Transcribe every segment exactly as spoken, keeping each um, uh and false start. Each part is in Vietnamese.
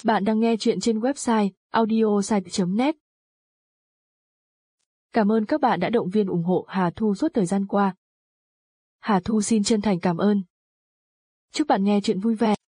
Bạn đang nghe chuyện trên website audiosite chấm net. Cảm ơn các bạn đã động viên ủng hộ Hà Thu suốt thời gian qua. Hà Thu xin chân thành cảm ơn. Chúc bạn nghe chuyện vui vẻ.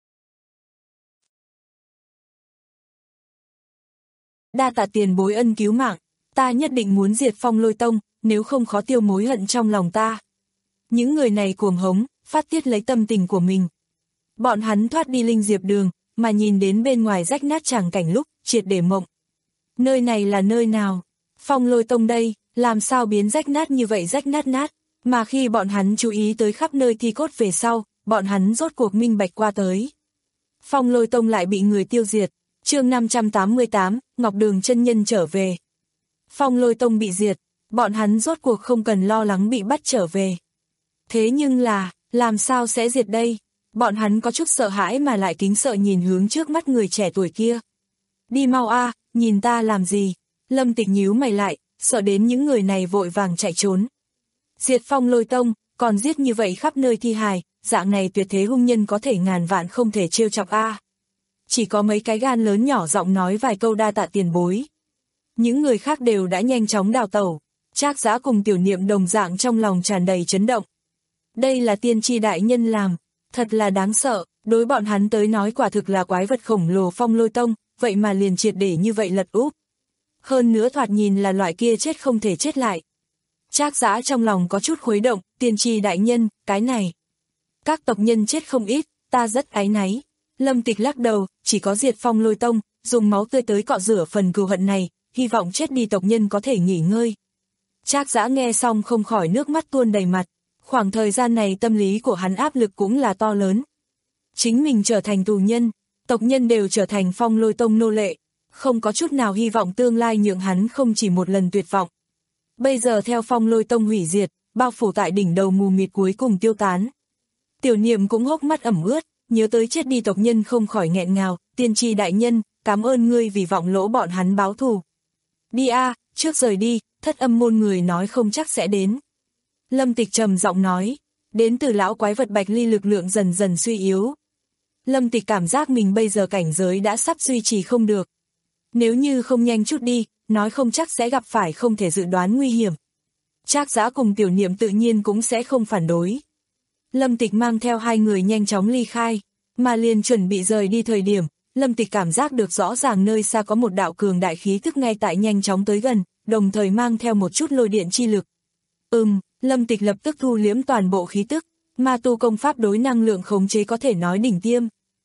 Đa tạ tiền bối ân cứu mạng, ta nhất định muốn diệt Phong Lôi Tông, nếu không khó tiêu mối hận trong lòng ta. Những người này cuồng hống, phát tiết lấy tâm tình của mình. Bọn hắn thoát đi linh diệp đường, mà nhìn đến bên ngoài rách nát tràng cảnh lúc, triệt để mộng. Nơi này là nơi nào? Phong Lôi Tông đây, làm sao biến rách nát như vậy rách nát nát, mà khi bọn hắn chú ý tới khắp nơi thi cốt về sau, bọn hắn rốt cuộc minh bạch qua tới. Phong Lôi Tông lại bị người tiêu diệt. Chương năm trăm tám mươi tám, Ngọc Đường chân nhân trở về. Phong Lôi Tông bị diệt, bọn hắn rốt cuộc không cần lo lắng bị bắt trở về. Thế nhưng là, làm sao sẽ diệt đây? Bọn hắn có chút sợ hãi mà lại kính sợ nhìn hướng trước mắt người trẻ tuổi kia. Đi mau a, nhìn ta làm gì? Lâm Tịch nhíu mày lại, sợ đến những người này vội vàng chạy trốn. Diệt Phong Lôi Tông, còn giết như vậy khắp nơi thi hài, dạng này tuyệt thế hung nhân có thể ngàn vạn không thể trêu chọc a. Chỉ có mấy cái gan lớn nhỏ giọng nói vài câu đa tạ tiền bối. Những người khác đều đã nhanh chóng đào tẩu. Trác Giã cùng Tiểu Niệm đồng dạng trong lòng tràn đầy chấn động. Đây là tiên tri đại nhân làm, thật là đáng sợ, đối bọn hắn tới nói quả thực là quái vật khổng lồ Phong Lôi Tông, vậy mà liền triệt để như vậy lật úp. Hơn nữa thoạt nhìn là loại kia chết không thể chết lại. Trác Giã trong lòng có chút khuấy động, tiên tri đại nhân, cái này. Các tộc nhân chết không ít, ta rất áy náy. Lâm Tịch lắc đầu, chỉ có diệt Phong Lôi Tông, dùng máu tươi tới cọ rửa phần cừu hận này, hy vọng chết đi tộc nhân có thể nghỉ ngơi. Trác Giã nghe xong không khỏi nước mắt tuôn đầy mặt, khoảng thời gian này tâm lý của hắn áp lực cũng là to lớn. Chính mình trở thành tù nhân, tộc nhân đều trở thành Phong Lôi Tông nô lệ, không có chút nào hy vọng tương lai nhượng hắn không chỉ một lần tuyệt vọng. Bây giờ theo Phong Lôi Tông hủy diệt, bao phủ tại đỉnh đầu mù mịt cuối cùng tiêu tán. Tiểu Niệm cũng hốc mắt ẩm ướt. Nhớ tới chết đi tộc nhân không khỏi nghẹn ngào, tiên tri đại nhân, cảm ơn ngươi vì vọng lỗ bọn hắn báo thù. Đi a, à, trước rời đi, thất âm môn người nói không chắc sẽ đến. Lâm Tịch trầm giọng nói, đến từ lão quái vật Bạch Ly lực lượng dần dần suy yếu. Lâm Tịch cảm giác mình bây giờ cảnh giới đã sắp duy trì không được. Nếu như không nhanh chút đi, nói không chắc sẽ gặp phải không thể dự đoán nguy hiểm. Trác Giã cùng Tiểu Niệm tự nhiên cũng sẽ không phản đối. Lâm Tịch mang theo hai người nhanh chóng ly khai, mà liền chuẩn bị rời đi thời điểm, Lâm Tịch cảm giác được rõ ràng nơi xa có một đạo cường đại khí tức ngay tại nhanh chóng tới gần, đồng thời mang theo một chút lôi điện chi lực. Ừm, Lâm Tịch lập tức thu liếm toàn bộ khí tức, ma tu công pháp đối năng lượng khống chế có thể nói đỉnh tiêm.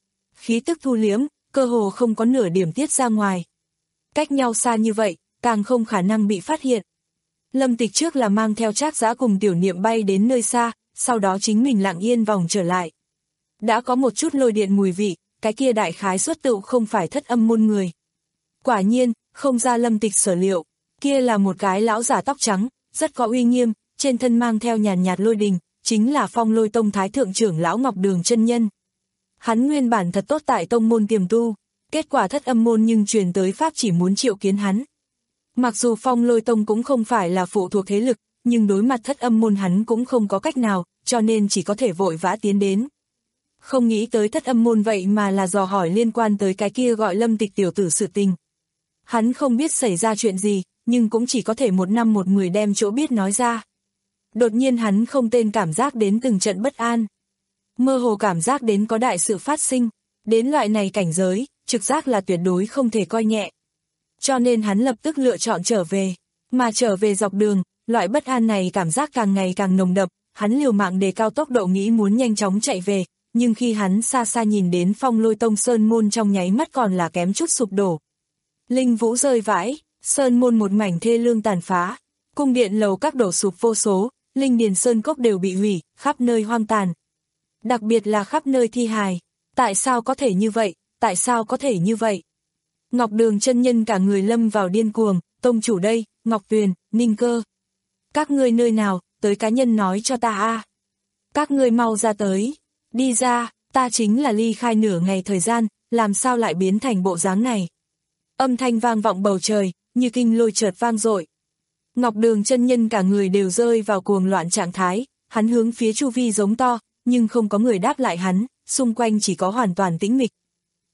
Khí tức thu liếm, cơ hồ không có nửa điểm tiết ra ngoài. Cách nhau xa như vậy, càng không khả năng bị phát hiện. Lâm Tịch trước là mang theo Trác Giã cùng Tiểu Niệm bay đến nơi xa, sau đó chính mình lặng yên vòng trở lại. Đã có một chút lôi điện mùi vị, cái kia đại khái xuất tựu không phải thất âm môn người. Quả nhiên, không ra Lâm Tịch sở liệu, kia là một cái lão giả tóc trắng, rất có uy nghiêm, trên thân mang theo nhàn nhạt lôi đình, chính là Phong Lôi Tông Thái Thượng trưởng lão Ngọc Đường chân nhân. Hắn nguyên bản thật tốt tại tông môn tiềm tu, kết quả thất âm môn nhưng truyền tới pháp chỉ muốn triệu kiến hắn. Mặc dù Phong Lôi Tông cũng không phải là phụ thuộc thế lực, nhưng đối mặt thất âm môn hắn cũng không có cách nào, cho nên chỉ có thể vội vã tiến đến. Không nghĩ tới thất âm môn vậy mà là dò hỏi liên quan tới cái kia gọi Lâm Tịch tiểu tử sự tình. Hắn không biết xảy ra chuyện gì, nhưng cũng chỉ có thể một năm một người đem chỗ biết nói ra. Đột nhiên hắn không tên cảm giác đến từng trận bất an. Mơ hồ cảm giác đến có đại sự phát sinh, đến loại này cảnh giới, trực giác là tuyệt đối không thể coi nhẹ. Cho nên hắn lập tức lựa chọn trở về, mà trở về dọc đường, loại bất an này cảm giác càng ngày càng nồng đậm, hắn liều mạng đề cao tốc độ nghĩ muốn nhanh chóng chạy về, nhưng khi hắn xa xa nhìn đến Phong Lôi Tông Sơn Môn trong nháy mắt còn là kém chút sụp đổ. Linh vũ rơi vãi, Sơn Môn một mảnh thê lương tàn phá, cung điện lầu các đổ sụp vô số, linh điền sơn cốc đều bị hủy, khắp nơi hoang tàn. Đặc biệt là khắp nơi thi hài, tại sao có thể như vậy, tại sao có thể như vậy? Ngọc Đường chân nhân cả người lâm vào điên cuồng, tông chủ đây, Ngọc Tuyền, Ninh Cơ. Các ngươi nơi nào, tới cá nhân nói cho ta a. Các ngươi mau ra tới, đi ra, ta chính là ly khai nửa ngày thời gian, làm sao lại biến thành bộ dáng này. Âm thanh vang vọng bầu trời, như kinh lôi chợt vang dội. Ngọc Đường chân nhân cả người đều rơi vào cuồng loạn trạng thái, hắn hướng phía chu vi giống to, nhưng không có người đáp lại hắn, xung quanh chỉ có hoàn toàn tĩnh mịch.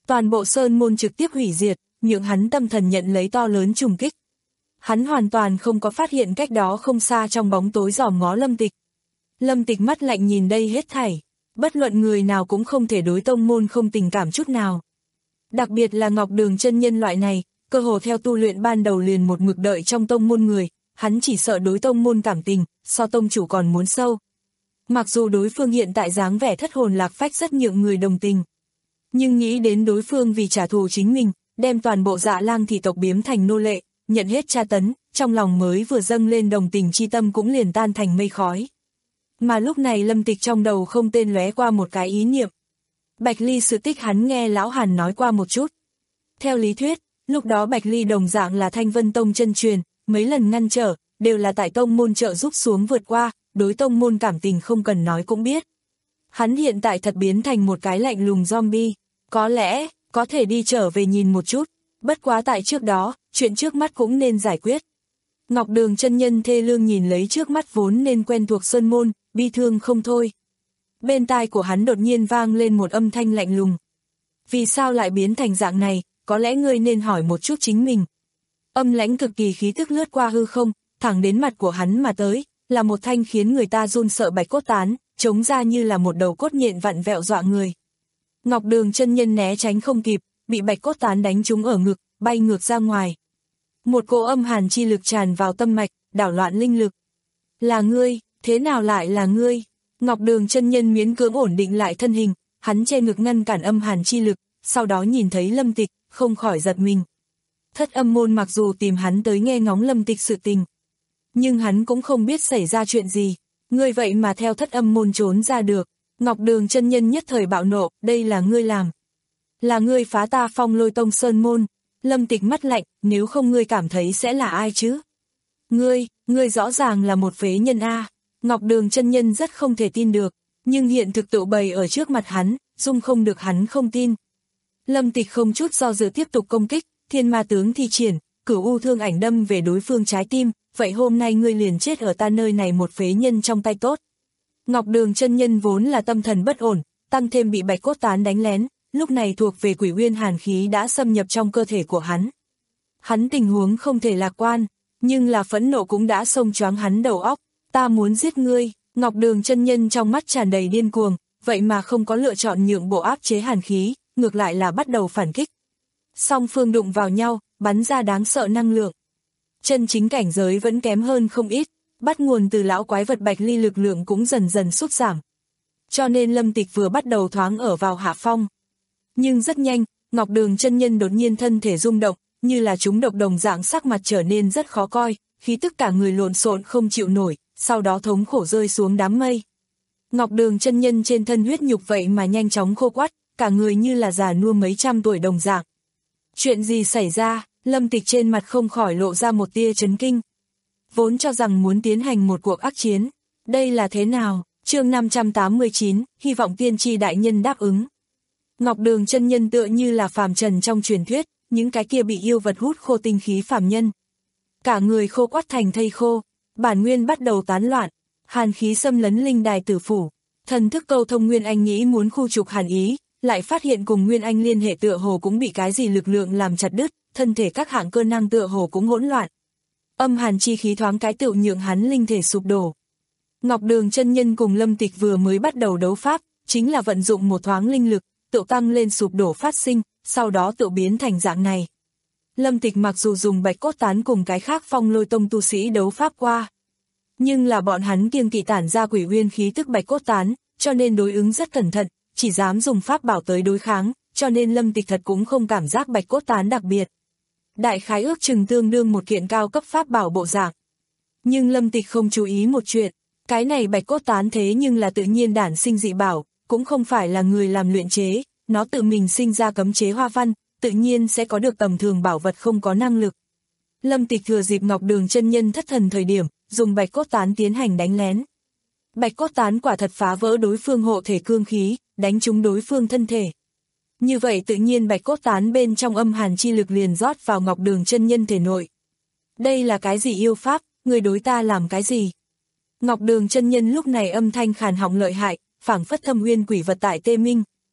Toàn bộ sơn môn trực tiếp hủy diệt, nhượng hắn tâm thần nhận lấy to lớn trùng kích. Hắn hoàn toàn không có phát hiện cách đó không xa trong bóng tối dòm ngó Lâm Tịch. Lâm Tịch mắt lạnh nhìn đây hết thảy, bất luận người nào cũng không thể đối tông môn không tình cảm chút nào. Đặc biệt là Ngọc Đường chân nhân loại này, cơ hồ theo tu luyện ban đầu liền một mực đợi trong tông môn người, hắn chỉ sợ đối tông môn cảm tình, so tông chủ còn muốn sâu. Mặc dù đối phương hiện tại dáng vẻ thất hồn lạc phách rất nhượng người đồng tình, nhưng nghĩ đến đối phương vì trả thù chính mình, đem toàn bộ Dạ Lang thị tộc biếm thành nô lệ, nhận hết tra tấn, trong lòng mới vừa dâng lên đồng tình chi tâm cũng liền tan thành mây khói. Mà lúc này Lâm Tịch trong đầu không tên lóe qua một cái ý niệm. Bạch Ly sự tích hắn nghe lão Hàn nói qua một chút. Theo lý thuyết, lúc đó Bạch Ly đồng dạng là Thanh Vân Tông chân truyền, mấy lần ngăn trở, đều là tại tông môn trợ giúp xuống vượt qua, đối tông môn cảm tình không cần nói cũng biết. Hắn hiện tại thật biến thành một cái lạnh lùng zombie, có lẽ, có thể đi trở về nhìn một chút, bất quá tại trước đó, chuyện trước mắt cũng nên giải quyết. Ngọc Đường chân nhân thê lương nhìn lấy trước mắt vốn nên quen thuộc sơn môn, bi thương không thôi. Bên tai của hắn đột nhiên vang lên một âm thanh lạnh lùng. Vì sao lại biến thành dạng này, có lẽ ngươi nên hỏi một chút chính mình. Âm lãnh cực kỳ khí tức lướt qua hư không, thẳng đến mặt của hắn mà tới, là một thanh khiến người ta run sợ bạch cốt tán, chống ra như là một đầu cốt nhện vặn vẹo dọa người. Ngọc Đường chân nhân né tránh không kịp, bị bạch cốt tán đánh trúng ở ngực, bay ngược ra ngoài. Một cỗ âm hàn chi lực tràn vào tâm mạch, đảo loạn linh lực. Là ngươi, thế nào lại là ngươi? Ngọc Đường chân nhân miễn cưỡng ổn định lại thân hình, hắn che ngực ngăn cản âm hàn chi lực, sau đó nhìn thấy Lâm Tịch, không khỏi giật mình. Thất âm môn mặc dù tìm hắn tới nghe ngóng Lâm Tịch sự tình, nhưng hắn cũng không biết xảy ra chuyện gì. Ngươi vậy mà theo thất âm môn trốn ra được. Ngọc Đường chân nhân nhất thời bạo nộ, đây là ngươi làm. Là ngươi phá ta Phong Lôi Tông sơn môn. Lâm Tịch mắt lạnh, nếu không ngươi cảm thấy sẽ là ai chứ? Ngươi, ngươi rõ ràng là một phế nhân a. Ngọc Đường chân nhân rất không thể tin được, nhưng hiện thực tự bày ở trước mặt hắn, dung không được hắn không tin. Lâm Tịch không chút do dự tiếp tục công kích, thiên ma tướng thi triển, cửu u thương ảnh đâm về đối phương trái tim, vậy hôm nay ngươi liền chết ở ta nơi này một phế nhân trong tay tốt. Ngọc Đường chân nhân vốn là tâm thần bất ổn, tăng thêm bị bạch cốt tán đánh lén, lúc này thuộc về quỷ uyên hàn khí đã xâm nhập trong cơ thể của hắn. Hắn tình huống không thể lạc quan, nhưng là phẫn nộ cũng đã xông choáng hắn đầu óc. Ta muốn giết ngươi. Ngọc Đường chân nhân trong mắt tràn đầy điên cuồng, vậy mà không có lựa chọn nhượng bộ áp chế hàn khí, ngược lại là bắt đầu phản kích. Song phương đụng vào nhau, bắn ra đáng sợ năng lượng. Chân chính cảnh giới vẫn kém hơn không ít, bắt nguồn từ lão quái vật Bạch Ly lực lượng cũng dần dần sút giảm. Cho nên Lâm Tịch vừa bắt đầu thoáng ở vào hạ phong. Nhưng rất nhanh, Ngọc Đường chân nhân đột nhiên thân thể rung động, như là chúng độc đồng dạng sắc mặt trở nên rất khó coi, khí tức cả người lộn xộn không chịu nổi, sau đó thống khổ rơi xuống đám mây. Ngọc Đường chân nhân trên thân huyết nhục vậy mà nhanh chóng khô quắt, cả người như là già nua mấy trăm tuổi đồng dạng. Chuyện gì xảy ra? Lâm Tịch trên mặt không khỏi lộ ra một tia chấn kinh. Vốn cho rằng muốn tiến hành một cuộc ác chiến. Đây là thế nào? Chương năm trăm tám mươi chín, hy vọng tiên tri đại nhân đáp ứng. Ngọc Đường chân nhân tựa như là phàm trần trong truyền thuyết, những cái kia bị yêu vật hút khô tinh khí phàm nhân. Cả người khô quắt thành thây khô, bản nguyên bắt đầu tán loạn, hàn khí xâm lấn linh đài tử phủ. Thần thức câu thông Nguyên Anh nghĩ muốn khu trục hàn ý, lại phát hiện cùng Nguyên Anh liên hệ tựa hồ cũng bị cái gì lực lượng làm chặt đứt, thân thể các hạng cơ năng tựa hồ cũng hỗn loạn. Âm hàn chi khí thoáng cái tựu nhượng hắn linh thể sụp đổ. Ngọc Đường chân nhân cùng Lâm Tịch vừa mới bắt đầu đấu pháp, chính là vận dụng một thoáng linh lực, tự tăng lên sụp đổ phát sinh, sau đó tự biến thành dạng này. Lâm Tịch mặc dù dùng bạch cốt tán cùng cái khác Phong Lôi Tông tu sĩ đấu pháp qua, nhưng là bọn hắn kiêng kỵ tản ra quỷ uyên khí tức bạch cốt tán, cho nên đối ứng rất cẩn thận, chỉ dám dùng pháp bảo tới đối kháng, cho nên Lâm Tịch thật cũng không cảm giác bạch cốt tán đặc biệt. Đại khái ước chừng tương đương một kiện cao cấp pháp bảo bộ dạng. Nhưng Lâm Tịch không chú ý một chuyện, cái này bạch cốt tán thế nhưng là tự nhiên đản sinh dị bảo, cũng không phải là người làm luyện chế, nó tự mình sinh ra cấm chế hoa văn, tự nhiên sẽ có được tầm thường bảo vật không có năng lực. Lâm Tịch thừa dịp Ngọc Đường chân nhân thất thần thời điểm, dùng bạch cốt tán tiến hành đánh lén. Bạch cốt tán quả thật phá vỡ đối phương hộ thể cương khí, đánh trúng đối phương thân thể. Như vậy tự nhiên bạch cốt tán bên trong âm hàn chi lực liền rót vào Ngọc Đường chân nhân thể nội. Đây là cái gì yêu pháp, người đối ta làm cái gì? Ngọc Đường chân nhân lúc này âm thanh khàn họng lợi hại, phảng phất thâm uyên quỷ vật tại tê minh.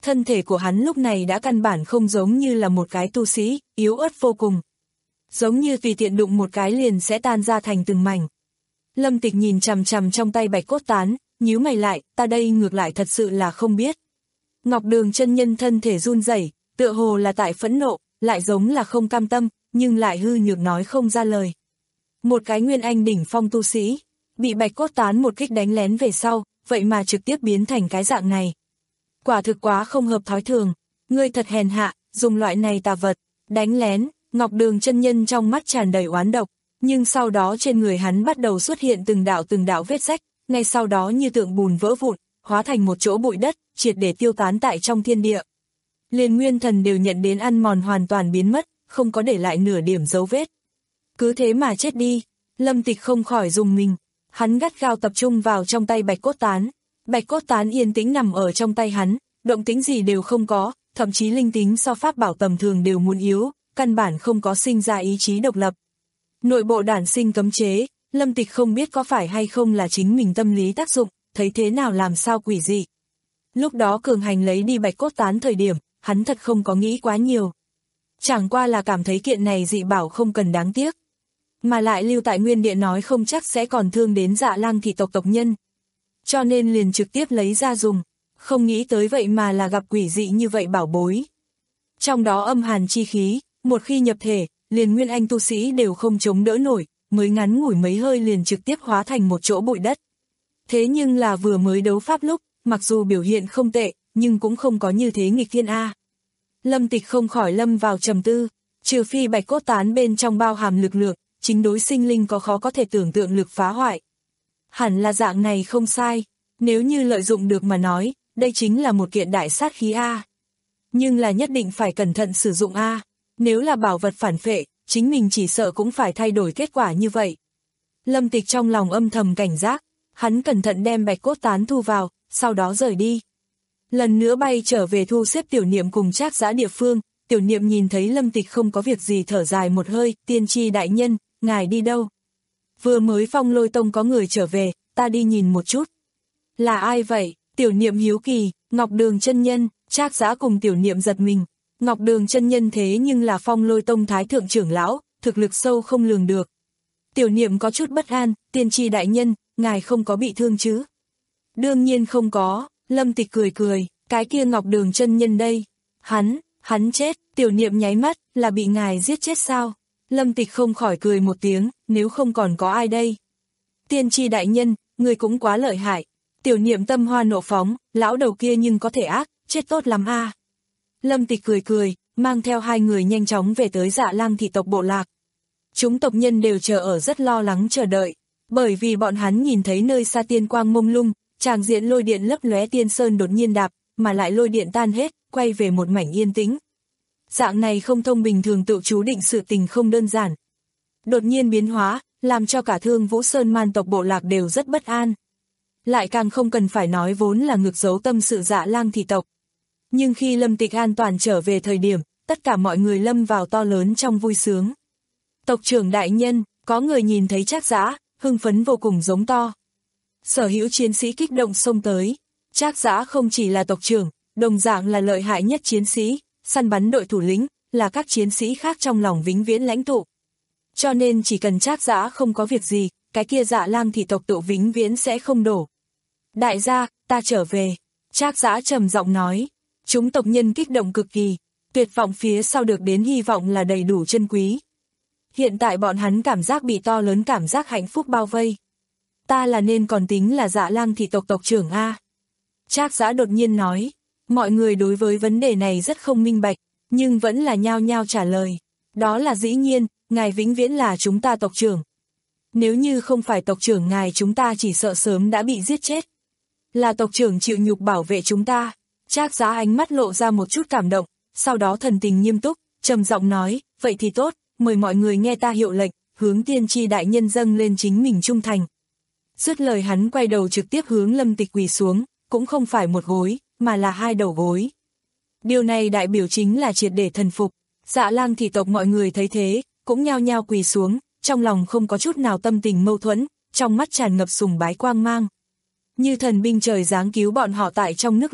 Thân thể của hắn lúc này đã căn bản không giống như là một cái tu sĩ, yếu ớt vô cùng. Giống như tùy tiện đụng một cái liền sẽ tan ra thành từng mảnh. Lâm Tịch nhìn chằm chằm trong tay bạch cốt tán, nhíu mày lại, ta đây ngược lại thật sự là không biết. Ngọc Đường chân nhân thân thể run rẩy, tựa hồ là tại phẫn nộ, lại giống là không cam tâm, nhưng lại hư nhược nói không ra lời. Một cái nguyên anh đỉnh phong tu sĩ, bị bạch cốt tán một kích đánh lén về sau, vậy mà trực tiếp biến thành cái dạng này. Quả thực quá không hợp thói thường, ngươi thật hèn hạ, dùng loại này tà vật, đánh lén. Ngọc Đường chân nhân trong mắt tràn đầy oán độc, nhưng sau đó trên người hắn bắt đầu xuất hiện từng đạo từng đạo vết rách, ngay sau đó như tượng bùn vỡ vụn, hóa thành một chỗ bụi đất, triệt để tiêu tán tại trong thiên địa. Liền nguyên thần đều nhận đến ăn mòn hoàn toàn biến mất, không có để lại nửa điểm dấu vết. Cứ thế mà chết đi, Lâm Tịch không khỏi rùng mình, hắn gắt gao tập trung vào trong tay bạch cốt tán. Bạch cốt tán yên tĩnh nằm ở trong tay hắn, động tĩnh gì đều không có, thậm chí linh tính so pháp bảo tầm thường đều muốn yếu, căn bản không có sinh ra ý chí độc lập. Nội bộ đản sinh cấm chế, Lâm Tịch không biết có phải hay không là chính mình tâm lý tác dụng, thấy thế nào làm sao quỷ dị. Lúc đó cường hành lấy đi bạch cốt tán thời điểm, hắn thật không có nghĩ quá nhiều. Chẳng qua là cảm thấy kiện này dị bảo không cần đáng tiếc. Mà lại lưu tại nguyên địa nói không chắc sẽ còn thương đến Dạ Lang thị tộc tộc nhân. Cho nên liền trực tiếp lấy ra dùng, không nghĩ tới vậy mà là gặp quỷ dị như vậy bảo bối. Trong đó âm hàn chi khí, một khi nhập thể, liền nguyên anh tu sĩ đều không chống đỡ nổi, mới ngắn ngủi mấy hơi liền trực tiếp hóa thành một chỗ bụi đất. Thế nhưng là vừa mới đấu pháp lúc, mặc dù biểu hiện không tệ, nhưng cũng không có như thế nghịch thiên A. Lâm Tịch không khỏi lâm vào trầm tư, trừ phi bạch cốt tán bên trong bao hàm lực lượng, chính đối sinh linh có khó có thể tưởng tượng lực phá hoại. Hẳn là dạng này không sai, nếu như lợi dụng được mà nói, đây chính là một kiện đại sát khí A. Nhưng là nhất định phải cẩn thận sử dụng A, nếu là bảo vật phản phệ, chính mình chỉ sợ cũng phải thay đổi kết quả như vậy. Lâm Tịch trong lòng âm thầm cảnh giác, hắn cẩn thận đem bạch cốt tán thu vào, sau đó rời đi. Lần nữa bay trở về thu xếp Tiểu Niệm cùng Trác Giã địa phương, Tiểu Niệm nhìn thấy Lâm Tịch không có việc gì thở dài một hơi, tiên tri đại nhân, ngài đi đâu? Vừa mới Phong Lôi Tông có người trở về, ta đi nhìn một chút. Là ai vậy? Tiểu Niệm hiếu kỳ, Ngọc Đường chân nhân. Trác Giã cùng Tiểu Niệm giật mình, Ngọc Đường chân nhân thế nhưng là Phong Lôi Tông thái thượng trưởng lão, thực lực sâu không lường được. Tiểu Niệm có chút bất an, tiên tri đại nhân, ngài không có bị thương chứ? Đương nhiên không có, Lâm Tịch cười cười, cái kia Ngọc Đường chân nhân đây, hắn, hắn chết. Tiểu Niệm nháy mắt, là bị ngài giết chết sao? Lâm Tịch không khỏi cười một tiếng, nếu không còn có ai đây? Tiên tri đại nhân, người cũng quá lợi hại. Tiểu Niệm tâm hoa nộ phóng, lão đầu kia nhưng có thể ác, chết tốt lắm a. Lâm Tịch cười cười, mang theo hai người nhanh chóng về tới Dạ Lang thị tộc bộ lạc. Chúng tộc nhân đều chờ ở rất lo lắng chờ đợi, bởi vì bọn hắn nhìn thấy nơi xa tiên quang mông lung, tràng diện lôi điện lấp lóe tiên sơn đột nhiên đạp, mà lại lôi điện tan hết, quay về một mảnh yên tĩnh. Dạng này không thông bình thường tự chú định sự tình không đơn giản. Đột nhiên biến hóa, làm cho cả Thương Vũ Sơn man tộc bộ lạc đều rất bất an. Lại càng không cần phải nói vốn là ngược giấu tâm sự Dạ Lang thị tộc. Nhưng khi Lâm Tịch an toàn trở về thời điểm, tất cả mọi người lâm vào to lớn trong vui sướng. Tộc trưởng đại nhân, có người nhìn thấy Trác Giã, hưng phấn vô cùng giống to. Sở hữu chiến sĩ kích động xông tới. Trác Giã không chỉ là tộc trưởng, đồng dạng là lợi hại nhất chiến sĩ, săn bắn đội thủ lĩnh, là các chiến sĩ khác trong lòng vĩnh viễn lãnh tụ. Cho nên chỉ cần Trác Giã không có việc gì, cái kia Dạ Lang thị tộc tụ vĩnh viễn sẽ không đổ. Đại gia, ta trở về. Trác Giã trầm giọng nói. Chúng tộc nhân kích động cực kỳ, tuyệt vọng phía sau được đến hy vọng là đầy đủ chân quý. Hiện tại bọn hắn cảm giác bị to lớn cảm giác hạnh phúc bao vây. Ta là nên còn tính là Dạ Lang thị tộc tộc trưởng A. Trác Giã đột nhiên nói. Mọi người đối với vấn đề này rất không minh bạch, nhưng vẫn là nhao nhao trả lời. Đó là dĩ nhiên, ngài vĩnh viễn là chúng ta tộc trưởng. Nếu như không phải tộc trưởng ngài chúng ta chỉ sợ sớm đã bị giết chết. Là tộc trưởng chịu nhục bảo vệ chúng ta. Trác Giã ánh mắt lộ ra một chút cảm động, sau đó thần tình nghiêm túc, trầm giọng nói, vậy thì tốt, mời mọi người nghe ta hiệu lệnh, hướng tiên tri đại nhân dâng lên chính mình trung thành. Dứt lời hắn quay đầu trực tiếp hướng Lâm Tịch quỳ xuống, cũng không phải một gối, mà là hai đầu gối. Điều này đại biểu chính là triệt để thần phục. Dạ Lang thị tộc mọi người thấy thế, cũng nhao nhao quỳ xuống, trong lòng không có chút nào tâm tình mâu thuẫn, trong mắt tràn ngập sùng bái quang mang. Như thần binh trời giáng cứu bọn họ tại trong nước lửa,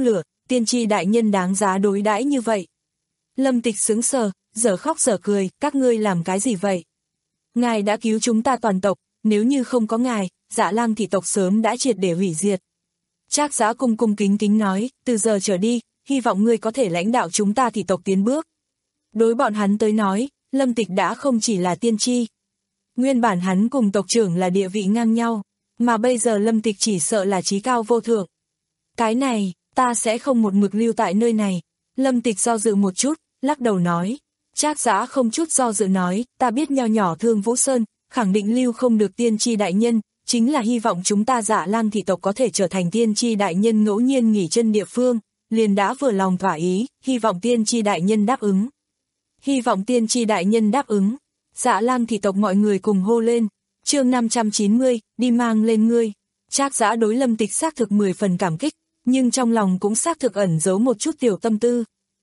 tiên tri đại nhân đáng giá đối đãi như vậy. Lâm Tịch sững sờ, dở khóc dở cười, các ngươi làm cái gì vậy? Ngài đã cứu chúng ta toàn tộc, nếu như không có ngài, Dạ Lang thị tộc sớm đã triệt để hủy diệt. Trác Giã cung cung kính kính nói, từ giờ trở đi, hy vọng ngươi có thể lãnh đạo chúng ta thị tộc tiến bước. Đối bọn hắn tới nói, Lâm Tịch đã không chỉ là tiên tri. Nguyên bản hắn cùng tộc trưởng là địa vị ngang nhau, mà bây giờ Lâm Tịch chỉ sợ là chí cao vô thượng. Cái này, ta sẽ không một mực lưu tại nơi này. Lâm Tịch do dự một chút, lắc đầu nói. Trác Giã không chút do dự nói, ta biết nho nhỏ Thương Vũ Sơn, khẳng định lưu không được tiên tri đại nhân, chính là hy vọng chúng ta Dạ Lang thị tộc có thể trở thành tiên tri đại nhân ngẫu nhiên nghỉ chân địa phương, liền đã vừa lòng thỏa ý, hy vọng tiên tri đại nhân đáp ứng. Hy vọng tiên tri đại nhân đáp ứng. Dạ Lang thị tộc mọi người cùng hô lên. Chương năm trăm chín mươi, đi mang lên ngươi. Trác Giã đối Lâm Tịch xác thực mười phần cảm kích, nhưng trong lòng cũng xác thực ẩn giấu một chút tiểu tâm tư.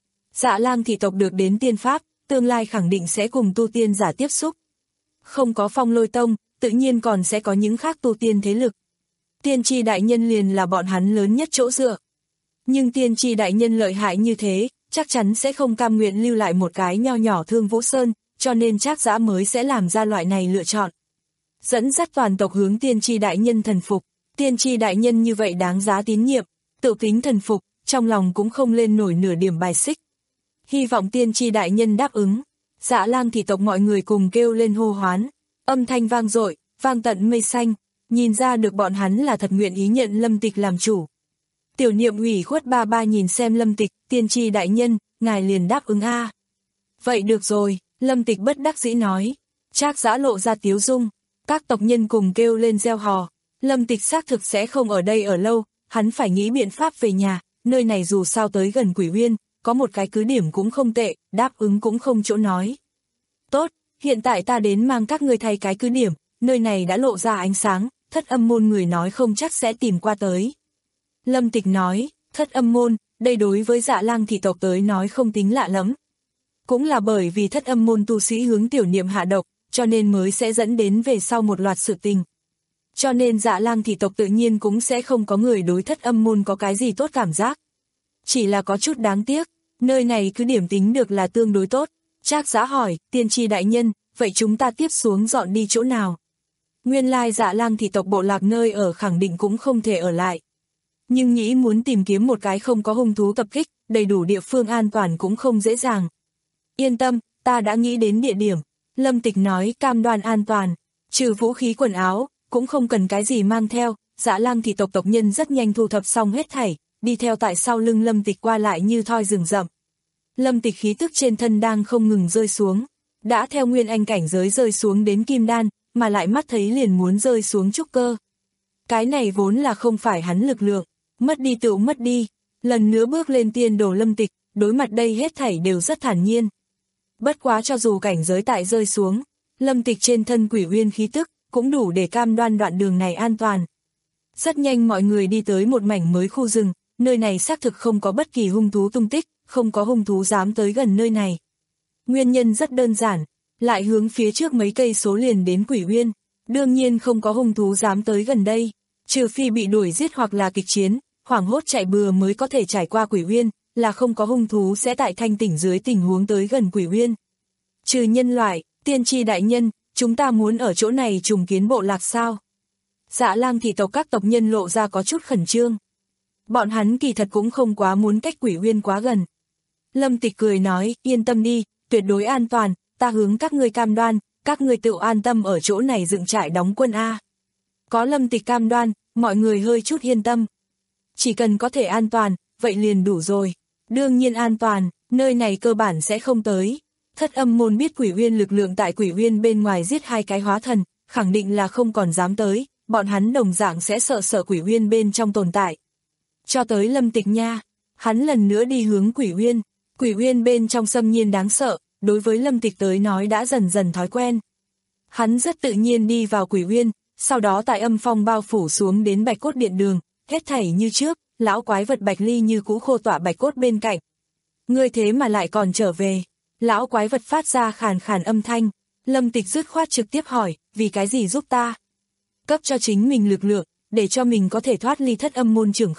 Dạ Lang thị tộc được đến tiên pháp, tương lai khẳng định sẽ cùng tu tiên giả tiếp xúc. Không có Phong Lôi Tông, tự nhiên còn sẽ có những khác tu tiên thế lực. Tiên tri đại nhân liền là bọn hắn lớn nhất chỗ dựa. Nhưng tiên tri đại nhân lợi hại như thế, chắc chắn sẽ không cam nguyện lưu lại một cái nho nhỏ Thương Vũ Sơn, cho nên Trác Giã mới sẽ làm ra loại này lựa chọn. Dẫn dắt toàn tộc hướng tiên tri đại nhân thần phục, tiên tri đại nhân như vậy đáng giá tín nhiệm, tự tính thần phục, trong lòng cũng không lên nổi nửa điểm bài xích. Hy vọng tiên tri đại nhân đáp ứng. Dạ Lang thị tộc mọi người cùng kêu lên hô hoán, âm thanh vang dội, vang tận mây xanh, nhìn ra được bọn hắn là thật nguyện ý nhận Lâm Tịch làm chủ. Tiểu Niệm ủy khuất ba ba nhìn xem Lâm Tịch, tiên tri đại nhân, ngài liền đáp ứng a. Vậy được rồi, Lâm Tịch bất đắc dĩ nói. Trác Giã lộ ra tiếu dung, các tộc nhân cùng kêu lên reo hò. Lâm Tịch xác thực sẽ không ở đây ở lâu, hắn phải nghĩ biện pháp về nhà, nơi này dù sao tới gần Quỷ Uyên, có một cái cứ điểm cũng không tệ, đáp ứng cũng không chỗ nói. Tốt, hiện tại ta đến mang các ngươi thay cái cứ điểm, nơi này đã lộ ra ánh sáng, Thất Âm môn người nói không chắc sẽ tìm qua tới. Lâm Tịch nói, Thất Âm môn, đây đối với Dạ Lang thị tộc tới nói không tính lạ lắm. Cũng là bởi vì Thất Âm môn tu sĩ hướng Tiểu Niệm hạ độc, cho nên mới sẽ dẫn đến về sau một loạt sự tình. Cho nên Dạ Lang thị tộc tự nhiên cũng sẽ không có người đối Thất Âm môn có cái gì tốt cảm giác. Chỉ là có chút đáng tiếc, nơi này cứ điểm tính được là tương đối tốt. Trác Giã hỏi, tiên tri đại nhân, vậy chúng ta tiếp xuống dọn đi chỗ nào? Nguyên lai Dạ Lang thị tộc bộ lạc nơi ở khẳng định cũng không thể ở lại. Nhưng nghĩ muốn tìm kiếm một cái không có hung thú tập kích, đầy đủ địa phương an toàn cũng không dễ dàng. Yên tâm, ta đã nghĩ đến địa điểm. Lâm Tịch nói cam đoan an toàn, trừ vũ khí quần áo, cũng không cần cái gì mang theo. Dạ Lang thị tộc tộc nhân rất nhanh thu thập xong hết thảy, đi theo tại sau lưng Lâm Tịch qua lại như thoi rừng rậm. Lâm Tịch khí tức trên thân đang không ngừng rơi xuống, đã theo nguyên anh cảnh giới rơi xuống đến kim đan, mà lại mắt thấy liền muốn rơi xuống trúc cơ. Cái này vốn là không phải hắn lực lượng, mất đi tựu mất đi, lần nữa bước lên tiên đồ Lâm Tịch, đối mặt đây hết thảy đều rất thản nhiên. Bất quá cho dù cảnh giới tại rơi xuống, Lâm Tịch trên thân Quỷ Uyên khí tức, cũng đủ để cam đoan đoạn đường này an toàn. Rất nhanh mọi người đi tới một mảnh mới khu rừng, nơi này xác thực không có bất kỳ hung thú tung tích, không có hung thú dám tới gần nơi này. Nguyên nhân rất đơn giản, lại hướng phía trước mấy cây số liền đến Quỷ Uyên, đương nhiên không có hung thú dám tới gần đây, trừ phi bị đuổi giết hoặc là kịch chiến, hoảng hốt chạy bừa mới có thể trải qua Quỷ Uyên, là không có hung thú sẽ tại thanh tỉnh dưới tình huống tới gần Quỷ Uyên. Trừ nhân loại, tiên tri đại nhân, chúng ta muốn ở chỗ này trùng kiến bộ lạc sao? Dạ Lang thị tộc các tộc nhân lộ ra có chút khẩn trương. Bọn hắn kỳ thật cũng không quá muốn cách Quỷ Uyên quá gần. Lâm Tịch cười nói, yên tâm đi, tuyệt đối an toàn, ta hướng các ngươi cam đoan, các ngươi tự an tâm ở chỗ này dựng trại đóng quân a. Có Lâm Tịch cam đoan, mọi người hơi chút yên tâm. Chỉ cần có thể an toàn, vậy liền đủ rồi. Đương nhiên an toàn, nơi này cơ bản sẽ không tới. Thất Âm môn biết Quỷ Uyên lực lượng tại Quỷ Uyên bên ngoài giết hai cái hóa thần, khẳng định là không còn dám tới, bọn hắn đồng dạng sẽ sợ sợ Quỷ Uyên bên trong tồn tại. Cho tới Lâm Tịch nha, hắn lần nữa đi hướng Quỷ Uyên, Quỷ Uyên bên trong xâm nhiên đáng sợ, đối với Lâm Tịch tới nói đã dần dần thói quen. Hắn rất tự nhiên đi vào Quỷ Uyên, sau đó tại âm phong bao phủ xuống đến Bạch Cốt Điện đường, hết thảy như trước, lão quái vật Bạch Ly như cũ khô tỏa Bạch Cốt bên cạnh. Ngươi thế mà lại còn trở về. Lão quái vật phát ra khàn khàn âm thanh, Lâm Tịch dứt khoát trực tiếp hỏi, vì cái gì giúp ta? Cấp cho chính mình lực lượng, để cho mình có thể thoát ly Thất Âm môn trưởng khống,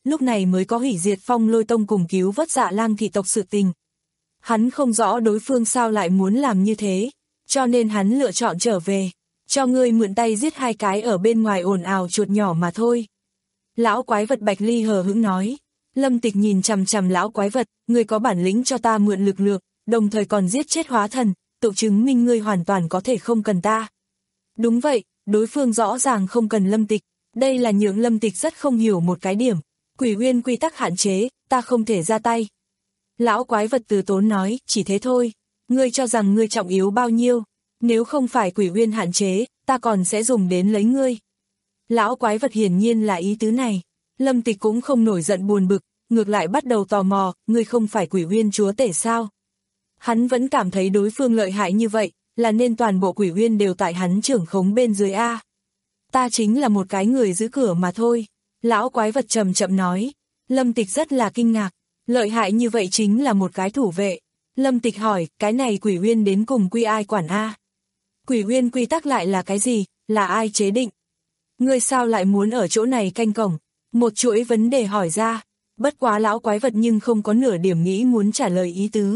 lúc này mới có hủy diệt Phong Lôi Tông cùng cứu vớt Dạ Lang thị tộc sự tình. Hắn không rõ đối phương sao lại muốn làm như thế, cho nên hắn lựa chọn trở về, cho ngươi mượn tay giết hai cái ở bên ngoài ồn ào chuột nhỏ mà thôi. Lão quái vật Bạch Ly hờ hững nói. Lâm Tịch nhìn chằm chằm lão quái vật, ngươi có bản lĩnh cho ta mượn lực lượng, đồng thời còn giết chết hóa thần, tự chứng minh ngươi hoàn toàn có thể không cần ta. Đúng vậy, đối phương rõ ràng không cần Lâm Tịch, đây là nhượng Lâm Tịch rất không hiểu một cái điểm, Quỷ Uyên quy tắc hạn chế, ta không thể ra tay. Lão quái vật từ tốn nói, chỉ thế thôi, ngươi cho rằng ngươi trọng yếu bao nhiêu, nếu không phải Quỷ Uyên hạn chế, ta còn sẽ dùng đến lấy ngươi. Lão quái vật hiển nhiên là ý tứ này. Lâm Tịch cũng không nổi giận buồn bực, ngược lại bắt đầu tò mò, ngươi không phải Quỷ Uyên chúa tể sao? Hắn vẫn cảm thấy đối phương lợi hại như vậy, là nên toàn bộ Quỷ Uyên đều tại hắn trưởng khống bên dưới a. Ta chính là một cái người giữ cửa mà thôi. Lão quái vật chậm chậm nói. Lâm Tịch rất là kinh ngạc, lợi hại như vậy chính là một cái thủ vệ. Lâm Tịch hỏi, cái này Quỷ Uyên đến cùng quy ai quản a? Quỷ Uyên quy tắc lại là cái gì, là ai chế định? Ngươi sao lại muốn ở chỗ này canh cổng? Một chuỗi vấn đề hỏi ra, bất quá lão quái vật nhưng không có nửa điểm nghĩ muốn trả lời ý tứ.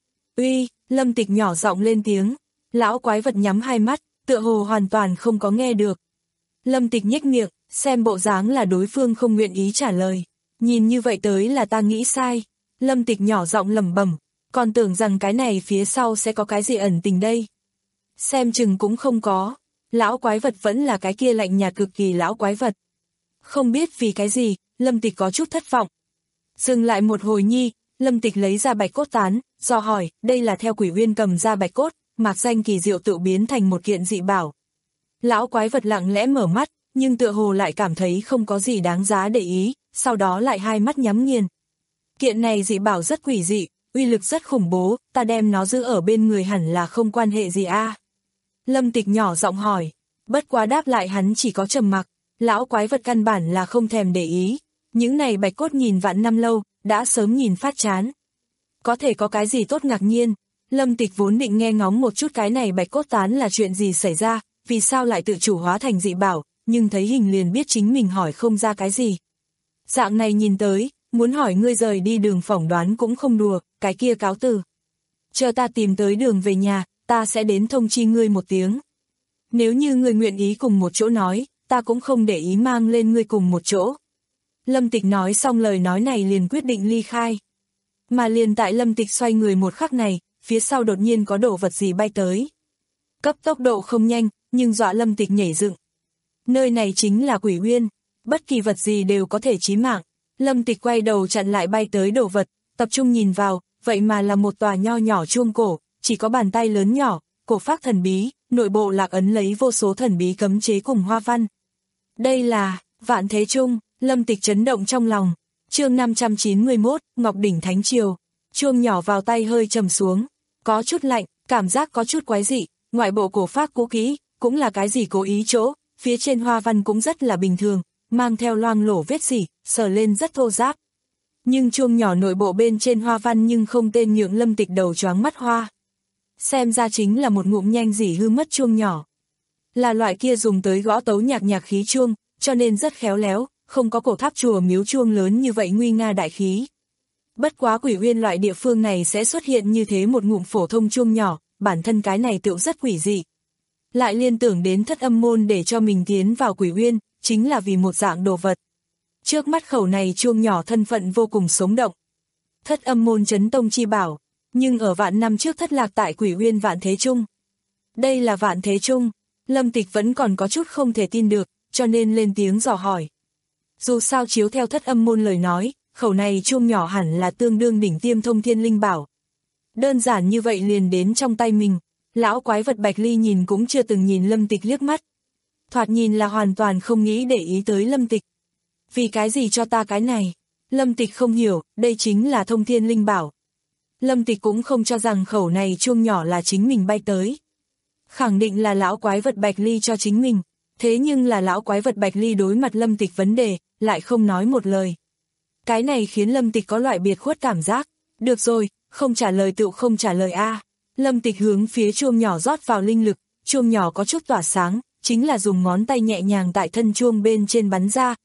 Uy, Lâm Tịch nhỏ giọng lên tiếng, lão quái vật nhắm hai mắt, tựa hồ hoàn toàn không có nghe được. Lâm Tịch nhếch miệng, xem bộ dáng là đối phương không nguyện ý trả lời, nhìn như vậy tới là ta nghĩ sai. Lâm Tịch nhỏ giọng lẩm bẩm, còn tưởng rằng cái này phía sau sẽ có cái gì ẩn tình đây. Xem chừng cũng không có, lão quái vật vẫn là cái kia lạnh nhạt cực kỳ lão quái vật. Không biết vì cái gì, Lâm Tịch có chút thất vọng. Dừng lại một hồi nhi, Lâm Tịch lấy ra bạch cốt tán, do hỏi, đây là theo Quỷ Uyên cầm ra bạch cốt, mạc danh kỳ diệu tự biến thành một kiện dị bảo. Lão quái vật lặng lẽ mở mắt, nhưng tựa hồ lại cảm thấy không có gì đáng giá để ý, sau đó lại hai mắt nhắm nghiền. Kiện này dị bảo rất quỷ dị, uy lực rất khủng bố, ta đem nó giữ ở bên người hẳn là không quan hệ gì a. À? Lâm Tịch nhỏ giọng hỏi, bất quá đáp lại hắn chỉ có trầm mặc. Lão quái vật căn bản là không thèm để ý, những này bạch cốt nhìn vạn năm lâu, đã sớm nhìn phát chán. Có thể có cái gì tốt ngạc nhiên, Lâm Tịch vốn định nghe ngóng một chút cái này bạch cốt tán là chuyện gì xảy ra, vì sao lại tự chủ hóa thành dị bảo, nhưng thấy hình liền biết chính mình hỏi không ra cái gì. Dạng này nhìn tới, muốn hỏi ngươi rời đi đường phỏng đoán cũng không đùa, cái kia cáo từ. Chờ ta tìm tới đường về nhà, ta sẽ đến thông chi ngươi một tiếng. Nếu như ngươi nguyện ý cùng một chỗ nói, ta cũng không để ý mang lên ngươi cùng một chỗ. Lâm Tịch nói xong lời nói này liền quyết định ly khai. Mà liền tại Lâm Tịch xoay người một khắc này, phía sau đột nhiên có đồ vật gì bay tới. Cấp tốc độ không nhanh, nhưng dọa Lâm Tịch nhảy dựng. Nơi này chính là Quỷ Uyên, bất kỳ vật gì đều có thể chí mạng. Lâm Tịch quay đầu chặn lại bay tới đồ vật, tập trung nhìn vào, vậy mà là một tòa nho nhỏ chuông cổ, chỉ có bàn tay lớn nhỏ, cổ phác thần bí, nội bộ lạc ấn lấy vô số thần bí cấm chế cùng hoa văn. Đây là Vạn Thế Chuông. Lâm Tịch chấn động trong lòng. Chương năm trăm chín mươi mốt, Ngọc Đỉnh Thánh Triều. Chuông nhỏ vào tay hơi trầm xuống, có chút lạnh, cảm giác có chút quái dị, ngoại bộ cổ phác cũ kỹ, cũng là cái gì cố ý chỗ, phía trên hoa văn cũng rất là bình thường, mang theo loang lổ vết xỉ, sờ lên rất thô ráp. Nhưng chuông nhỏ nội bộ bên trên hoa văn nhưng không tên nhượng Lâm Tịch đầu choáng mắt hoa. Xem ra chính là một ngụm nhanh dỉ hư mất chuông nhỏ. Là loại kia dùng tới gõ tấu nhạc nhạc khí chuông, cho nên rất khéo léo, không có cổ tháp chùa miếu chuông lớn như vậy nguy nga đại khí. Bất quá Quỷ Uyên loại địa phương này sẽ xuất hiện như thế một ngụm phổ thông chuông nhỏ, bản thân cái này tựu rất quỷ dị. Lại liên tưởng đến Thất Âm môn để cho mình tiến vào Quỷ Uyên, chính là vì một dạng đồ vật. Trước mắt khẩu này chuông nhỏ thân phận vô cùng sống động. Thất Âm môn chấn tông chi bảo, nhưng ở vạn năm trước thất lạc tại Quỷ Uyên Vạn Thế Trung. Đây là Vạn Thế Trung, Lâm Tịch vẫn còn có chút không thể tin được, cho nên lên tiếng dò hỏi. Dù sao chiếu theo Thất Âm môn lời nói, khẩu này chuông nhỏ hẳn là tương đương đỉnh tiêm thông thiên linh bảo. Đơn giản như vậy liền đến trong tay mình, lão quái vật Bạch Ly nhìn cũng chưa từng nhìn Lâm Tịch liếc mắt. Thoạt nhìn là hoàn toàn không nghĩ để ý tới Lâm Tịch. Vì cái gì cho ta cái này? Lâm Tịch không hiểu, đây chính là thông thiên linh bảo. Lâm Tịch cũng không cho rằng khẩu này chuông nhỏ là chính mình bay tới. Khẳng định là lão quái vật Bạch Ly cho chính mình. Thế nhưng là lão quái vật Bạch Ly đối mặt Lâm Tịch vấn đề, lại không nói một lời. Cái này khiến Lâm Tịch có loại biệt khuất cảm giác. Được rồi, không trả lời tựu không trả lời a. Lâm Tịch hướng phía chuông nhỏ rót vào linh lực, chuông nhỏ có chút tỏa sáng, chính là dùng ngón tay nhẹ nhàng tại thân chuông bên trên bắn ra,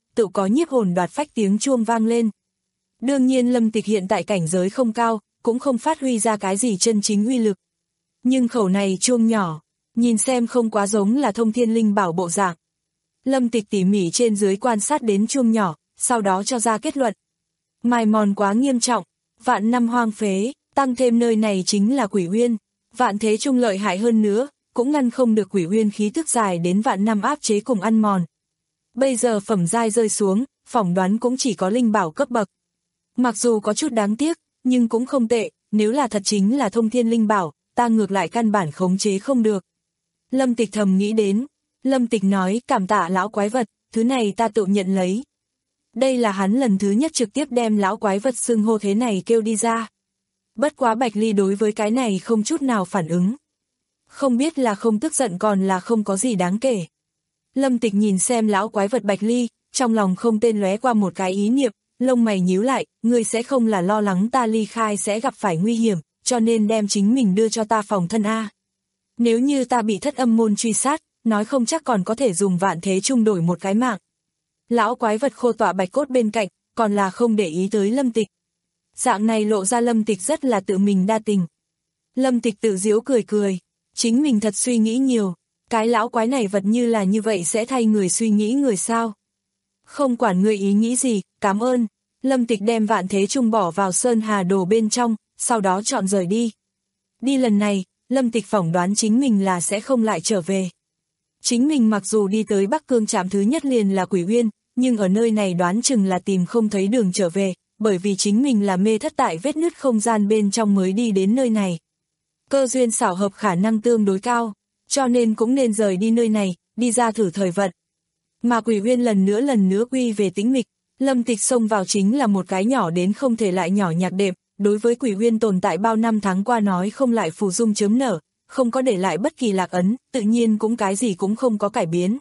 tự có nhiếp hồn đoạt phách tiếng chuông vang lên. Đương nhiên Lâm Tịch hiện tại cảnh giới không cao, cũng không phát huy ra cái gì chân chính uy lực. Nhưng khẩu này chuông nhỏ, nhìn xem không quá giống là thông thiên linh bảo bộ dạng. Lâm Tịch tỉ mỉ trên dưới quan sát đến chuông nhỏ, sau đó cho ra kết luận. Mài mòn quá nghiêm trọng, vạn năm hoang phế, tăng thêm nơi này chính là quỷ uyên, vạn thế trung lợi hại hơn nữa, cũng ngăn không được quỷ uyên khí tức dài đến vạn năm áp chế cùng ăn mòn. Bây giờ phẩm giai rơi xuống, phỏng đoán cũng chỉ có linh bảo cấp bậc. Mặc dù có chút đáng tiếc, nhưng cũng không tệ, nếu là thật chính là thông thiên linh bảo, ta ngược lại căn bản khống chế không được. Lâm Tịch thầm nghĩ đến, Lâm Tịch nói cảm tạ lão quái vật, thứ này ta tự nhận lấy. Đây là hắn lần thứ nhất trực tiếp đem lão quái vật xưng hô thế này kêu đi ra. Bất quá Bạch Ly đối với cái này không chút nào phản ứng. Không biết là không tức giận còn là không có gì đáng kể. Lâm Tịch nhìn xem lão quái vật Bạch Ly, trong lòng không tên lóe qua một cái ý niệm, lông mày nhíu lại, ngươi sẽ không là lo lắng ta ly khai sẽ gặp phải nguy hiểm, cho nên đem chính mình đưa cho ta phòng thân A. Nếu như ta bị thất âm môn truy sát, nói không chắc còn có thể dùng vạn thế chung đổi một cái mạng. Lão quái vật khô tọa bạch cốt bên cạnh, còn là không để ý tới Lâm Tịch. Dạng này lộ ra Lâm Tịch rất là tự mình đa tình. Lâm Tịch tự giễu cười cười, chính mình thật suy nghĩ nhiều, cái lão quái này vật như là như vậy sẽ thay người suy nghĩ người sao. Không quản người ý nghĩ gì, cảm ơn. Lâm Tịch đem vạn thế chung bỏ vào sơn hà đồ bên trong, sau đó chọn rời đi. Đi lần này, Lâm Tịch phỏng đoán chính mình là sẽ không lại trở về. Chính mình mặc dù đi tới Bắc Cương trạm thứ nhất liền là Quỷ Uyên, nhưng ở nơi này đoán chừng là tìm không thấy đường trở về, bởi vì chính mình là mê thất tại vết nứt không gian bên trong mới đi đến nơi này. Cơ duyên xảo hợp khả năng tương đối cao, cho nên cũng nên rời đi nơi này, đi ra thử thời vận. Mà Quỷ Uyên lần nữa lần nữa quy về tĩnh mịch, Lâm Tịch xông vào chính là một cái nhỏ đến không thể lại nhỏ nhạc đệm, đối với Quỷ Uyên tồn tại bao năm tháng qua nói không lại phù dung chớm nở, không có để lại bất kỳ lạc ấn, tự nhiên cũng cái gì cũng không có cải biến.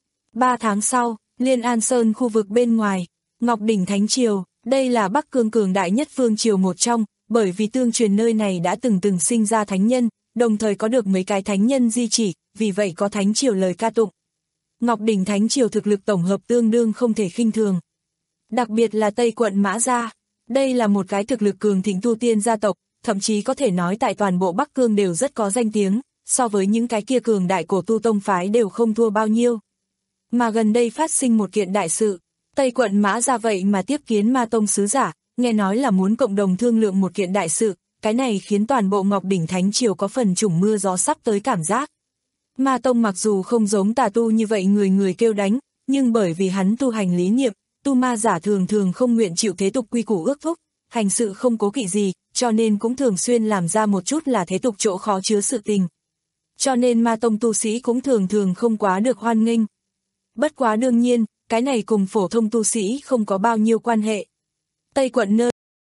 Ba tháng sau, Liên An Sơn khu vực bên ngoài, Ngọc Đỉnh Thánh Triều, đây là Bắc Cương cường đại nhất vương triều một trong, bởi vì tương truyền nơi này đã từng từng sinh ra thánh nhân, đồng thời có được mấy cái thánh nhân di chỉ, vì vậy có Thánh Triều lời ca tụng. Ngọc Đỉnh Thánh Triều thực lực tổng hợp tương đương không thể khinh thường. Đặc biệt là Tây quận Mã Gia, đây là một cái thực lực cường thịnh tu tiên gia tộc, thậm chí có thể nói tại toàn bộ Bắc Cương đều rất có danh tiếng, so với những cái kia cường đại cổ tu tông phái đều không thua bao nhiêu. Mà gần đây phát sinh một kiện đại sự, Tây quận Mã Gia vậy mà tiếp kiến Ma Tông sứ giả, nghe nói là muốn cộng đồng thương lượng một kiện đại sự, cái này khiến toàn bộ Ngọc Đỉnh Thánh Triều có phần trùng mưa gió sắp tới cảm giác. Ma Tông mặc dù không giống tà tu như vậy người người kêu đánh, nhưng bởi vì hắn tu hành lý niệm, tu ma giả thường thường không nguyện chịu thế tục quy củ ước thúc, hành sự không cố kỵ gì, cho nên cũng thường xuyên làm ra một chút là thế tục chỗ khó chứa sự tình. Cho nên Ma Tông tu sĩ cũng thường thường không quá được hoan nghênh. Bất quá đương nhiên, cái này cùng phổ thông tu sĩ không có bao nhiêu quan hệ. Tây quận nơi.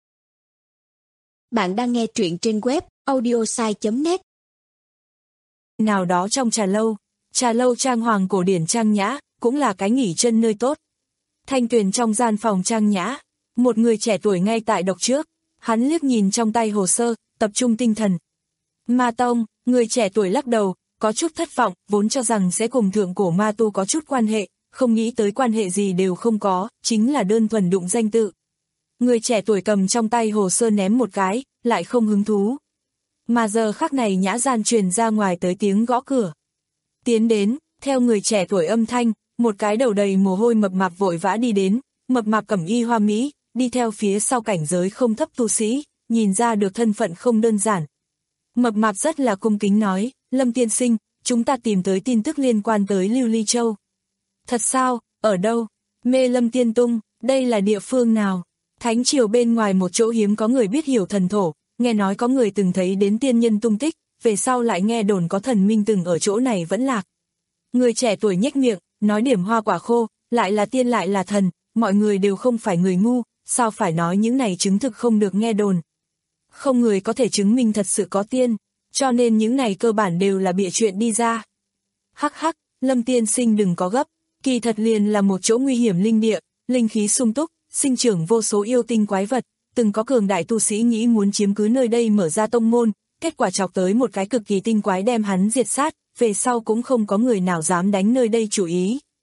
Bạn đang nghe truyện trên web audiosai chấm net. Nào đó trong trà lâu, trà lâu trang hoàng cổ điển trang nhã, cũng là cái nghỉ chân nơi tốt. Thanh Tuyền trong gian phòng trang nhã, một người trẻ tuổi ngay tại đọc trước, hắn liếc nhìn trong tay hồ sơ, tập trung tinh thần. Ma Tông, người trẻ tuổi lắc đầu, có chút thất vọng, vốn cho rằng sẽ cùng thượng cổ ma tu có chút quan hệ, không nghĩ tới quan hệ gì đều không có, chính là đơn thuần đụng danh tự. Người trẻ tuổi cầm trong tay hồ sơ ném một cái, lại không hứng thú. Mà giờ khắc này nhã gian truyền ra ngoài tới tiếng gõ cửa. Tiến đến, theo người trẻ tuổi âm thanh, một cái đầu đầy mồ hôi mập mạp vội vã đi đến, mập mạp cẩm y hoa mỹ, đi theo phía sau cảnh giới không thấp tu sĩ, nhìn ra được thân phận không đơn giản. Mập mạp rất là cung kính nói, Lâm tiên sinh, chúng ta tìm tới tin tức liên quan tới Lưu Ly Châu. Thật sao, ở đâu? Mê Lâm Tiên Tung, đây là địa phương nào? Thánh triều bên ngoài một chỗ hiếm có người biết hiểu thần thổ, nghe nói có người từng thấy đến tiên nhân tung tích, về sau lại nghe đồn có thần minh từng ở chỗ này vẫn lạc. Người trẻ tuổi nhếch miệng, nói điểm hoa quả khô, lại là tiên lại là thần, mọi người đều không phải người ngu, sao phải nói những này chứng thực không được nghe đồn. Không người có thể chứng minh thật sự có tiên, cho nên những này cơ bản đều là bịa chuyện đi ra. Hắc hắc, Lâm tiên sinh đừng có gấp, kỳ thật liền là một chỗ nguy hiểm linh địa, linh khí sung túc, sinh trưởng vô số yêu tinh quái vật, từng có cường đại tu sĩ nghĩ muốn chiếm cứ nơi đây mở ra tông môn, kết quả chọc tới một cái cực kỳ tinh quái đem hắn diệt sát, về sau cũng không có người nào dám đánh nơi đây chủ ý.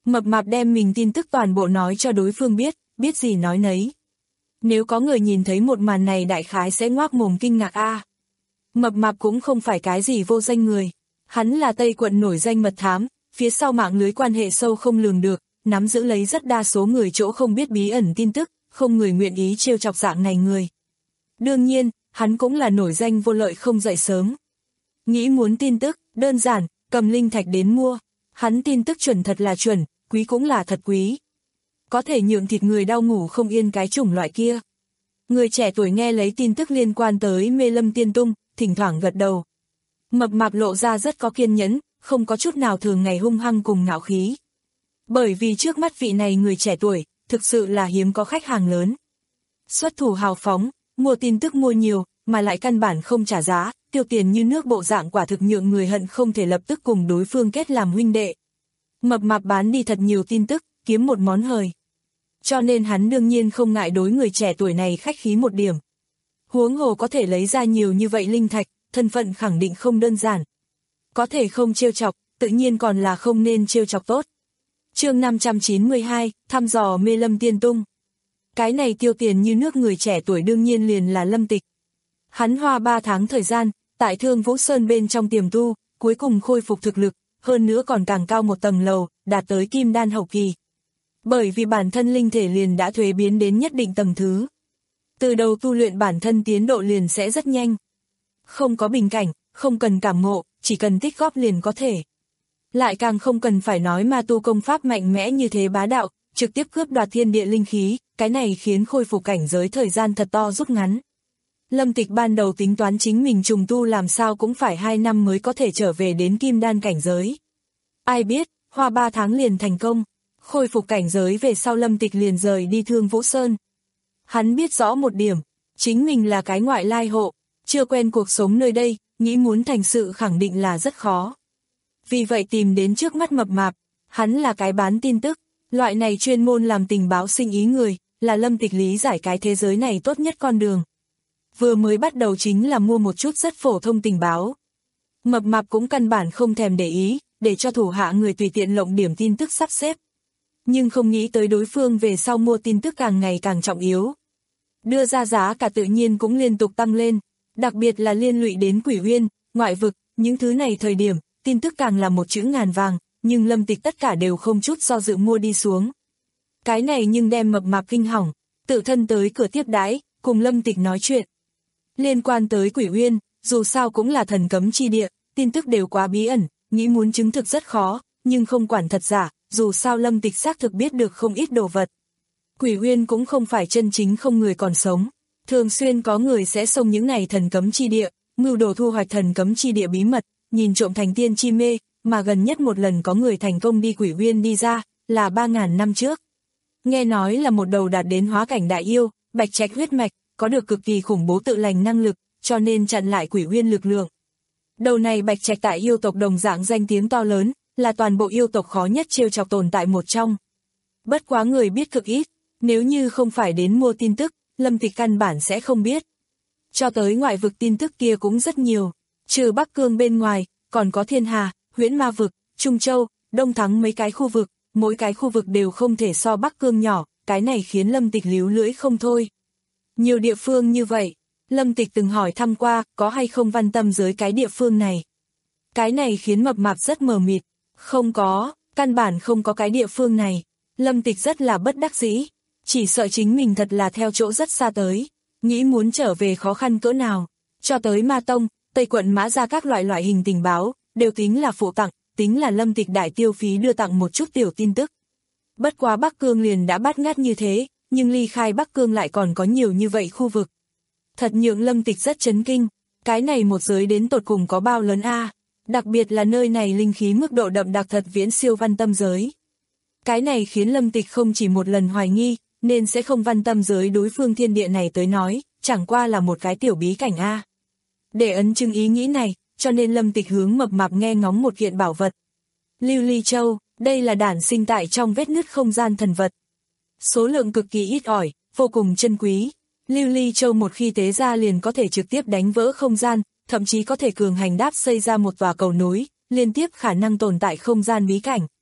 Mập mạp đem mình tin tức toàn bộ nói cho đối phương biết, biết gì nói nấy. Nếu có người nhìn thấy một màn này đại khái sẽ ngoác mồm kinh ngạc a. À. Mập mạp cũng không phải cái gì vô danh người. Hắn là Tây quận nổi danh mật thám, phía sau mạng lưới quan hệ sâu không lường được, nắm giữ lấy rất đa số người chỗ không biết bí ẩn tin tức, không người nguyện ý trêu chọc dạng này người. Đương nhiên, hắn cũng là nổi danh vô lợi không dậy sớm. Nghĩ muốn tin tức, đơn giản, cầm linh thạch đến mua. Hắn tin tức chuẩn thật là chuẩn, quý cũng là thật quý. Có thể nhượng thịt người đau ngủ không yên cái chủng loại kia. Người trẻ tuổi nghe lấy tin tức liên quan tới Mê Lâm Tiên Tung, thỉnh thoảng gật đầu. Mập mạp lộ ra rất có kiên nhẫn, không có chút nào thường ngày hung hăng cùng ngạo khí. Bởi vì trước mắt vị này người trẻ tuổi, thực sự là hiếm có khách hàng lớn. Xuất thủ hào phóng, mua tin tức mua nhiều, mà lại căn bản không trả giá, tiêu tiền như nước bộ dạng quả thực nhượng người hận không thể lập tức cùng đối phương kết làm huynh đệ. Mập mạp bán đi thật nhiều tin tức, kiếm một món hời. Cho nên hắn đương nhiên không ngại đối người trẻ tuổi này khách khí một điểm. Huống hồ có thể lấy ra nhiều như vậy linh thạch, thân phận khẳng định không đơn giản. Có thể không trêu chọc, tự nhiên còn là không nên trêu chọc tốt. Chương năm trăm chín mươi hai, thăm dò Mê Lâm Tiên Tung. Cái này tiêu tiền như nước người trẻ tuổi đương nhiên liền là Lâm Tịch. Hắn hoa ba tháng thời gian, tại Thương Vũ Sơn bên trong tiềm tu, cuối cùng khôi phục thực lực, hơn nữa còn càng cao một tầng lầu, đạt tới kim đan hậu kỳ. Bởi vì bản thân linh thể liền đã thuế biến đến nhất định tầng thứ. Từ đầu tu luyện bản thân tiến độ liền sẽ rất nhanh. Không có bình cảnh, không cần cảm ngộ, chỉ cần tích góp liền có thể. Lại càng không cần phải nói ma tu công pháp mạnh mẽ như thế bá đạo, trực tiếp cướp đoạt thiên địa linh khí, cái này khiến khôi phục cảnh giới thời gian thật to rút ngắn. Lâm Tịch ban đầu tính toán chính mình trùng tu làm sao cũng phải hai năm mới có thể trở về đến kim đan cảnh giới. Ai biết, hoa ba tháng liền thành công, khôi phục cảnh giới về sau Lâm Tịch liền rời đi Thương Vũ Sơn. Hắn biết rõ một điểm, chính mình là cái ngoại lai hộ, chưa quen cuộc sống nơi đây, nghĩ muốn thành sự khẳng định là rất khó. Vì vậy tìm đến trước mắt mập mạp, hắn là cái bán tin tức, loại này chuyên môn làm tình báo sinh ý người, là Lâm Tịch lý giải cái thế giới này tốt nhất con đường. Vừa mới bắt đầu chính là mua một chút rất phổ thông tình báo. Mập mạp cũng căn bản không thèm để ý, để cho thủ hạ người tùy tiện lộng điểm tin tức sắp xếp. Nhưng không nghĩ tới đối phương về sau mua tin tức càng ngày càng trọng yếu. Đưa ra giá cả tự nhiên cũng liên tục tăng lên, đặc biệt là liên lụy đến Quỷ Uyên, ngoại vực, những thứ này thời điểm, tin tức càng là một chữ ngàn vàng, nhưng Lâm Tịch tất cả đều không chút do dự mua đi xuống. Cái này nhưng đem mập mạp kinh hỏng, tự thân tới cửa tiếp đãi, cùng Lâm Tịch nói chuyện. Liên quan tới Quỷ Uyên, dù sao cũng là thần cấm chi địa, tin tức đều quá bí ẩn, nghĩ muốn chứng thực rất khó, nhưng không quản thật giả, dù sao Lâm Tịch xác thực biết được không ít đồ vật. Quỷ Uyên cũng không phải chân chính không người còn sống, thường xuyên có người sẽ xông những ngày thần cấm chi địa, mưu đồ thu hoạch thần cấm chi địa bí mật, nhìn trộm thành tiên chi mê, mà gần nhất một lần có người thành công đi Quỷ Uyên đi ra, là ba ngàn năm trước. Nghe nói là một đầu đạt đến hóa cảnh đại yêu, bạch trạch huyết mạch, có được cực kỳ khủng bố tự lành năng lực, cho nên chặn lại Quỷ Uyên lực lượng. Đầu này bạch trạch tại yêu tộc đồng dạng danh tiếng to lớn, là toàn bộ yêu tộc khó nhất trêu chọc tồn tại một trong. Bất quá người biết cực ít, nếu như không phải đến mua tin tức, Lâm Tịch căn bản sẽ không biết. Cho tới ngoại vực tin tức kia cũng rất nhiều, trừ Bắc Cương bên ngoài, còn có Thiên Hà, Huyễn Ma vực, Trung Châu, Đông Thắng mấy cái khu vực, mỗi cái khu vực đều không thể so Bắc Cương nhỏ, cái này khiến Lâm Tịch líu lưỡi không thôi. Nhiều địa phương như vậy, Lâm Tịch từng hỏi thăm qua, có hay không văn tâm giới cái địa phương này. Cái này khiến mập mạp rất mờ mịt, không có, căn bản không có cái địa phương này. Lâm Tịch rất là bất đắc dĩ, chỉ sợ chính mình thật là theo chỗ rất xa tới, nghĩ muốn trở về khó khăn cỡ nào. Cho tới Ma Tông, Tây quận Mã ra các loại loại hình tình báo, đều tính là phụ tặng, tính là Lâm Tịch đại tiêu phí đưa tặng một chút tiểu tin tức. Bất quá Bắc Cương liền đã bát ngát như thế, nhưng ly khai Bắc Cương lại còn có nhiều như vậy khu vực. Thật nhượng Lâm Tịch rất chấn kinh, cái này một giới đến tột cùng có bao lớn a, đặc biệt là nơi này linh khí mức độ đậm đặc thật viễn siêu văn tâm giới. Cái này khiến Lâm Tịch không chỉ một lần hoài nghi, nên sẽ không văn tâm giới đối phương thiên địa này tới nói, chẳng qua là một cái tiểu bí cảnh a. Để ấn chứng ý nghĩ này, cho nên Lâm Tịch hướng mập mạp nghe ngóng một kiện bảo vật. Lưu Ly Châu, đây là đản sinh tại trong vết nứt không gian thần vật. Số lượng cực kỳ ít ỏi, vô cùng chân quý. Lưu Ly Châu một khi tế ra liền có thể trực tiếp đánh vỡ không gian, thậm chí có thể cường hành đáp xây ra một tòa cầu nối, liên tiếp khả năng tồn tại không gian bí cảnh.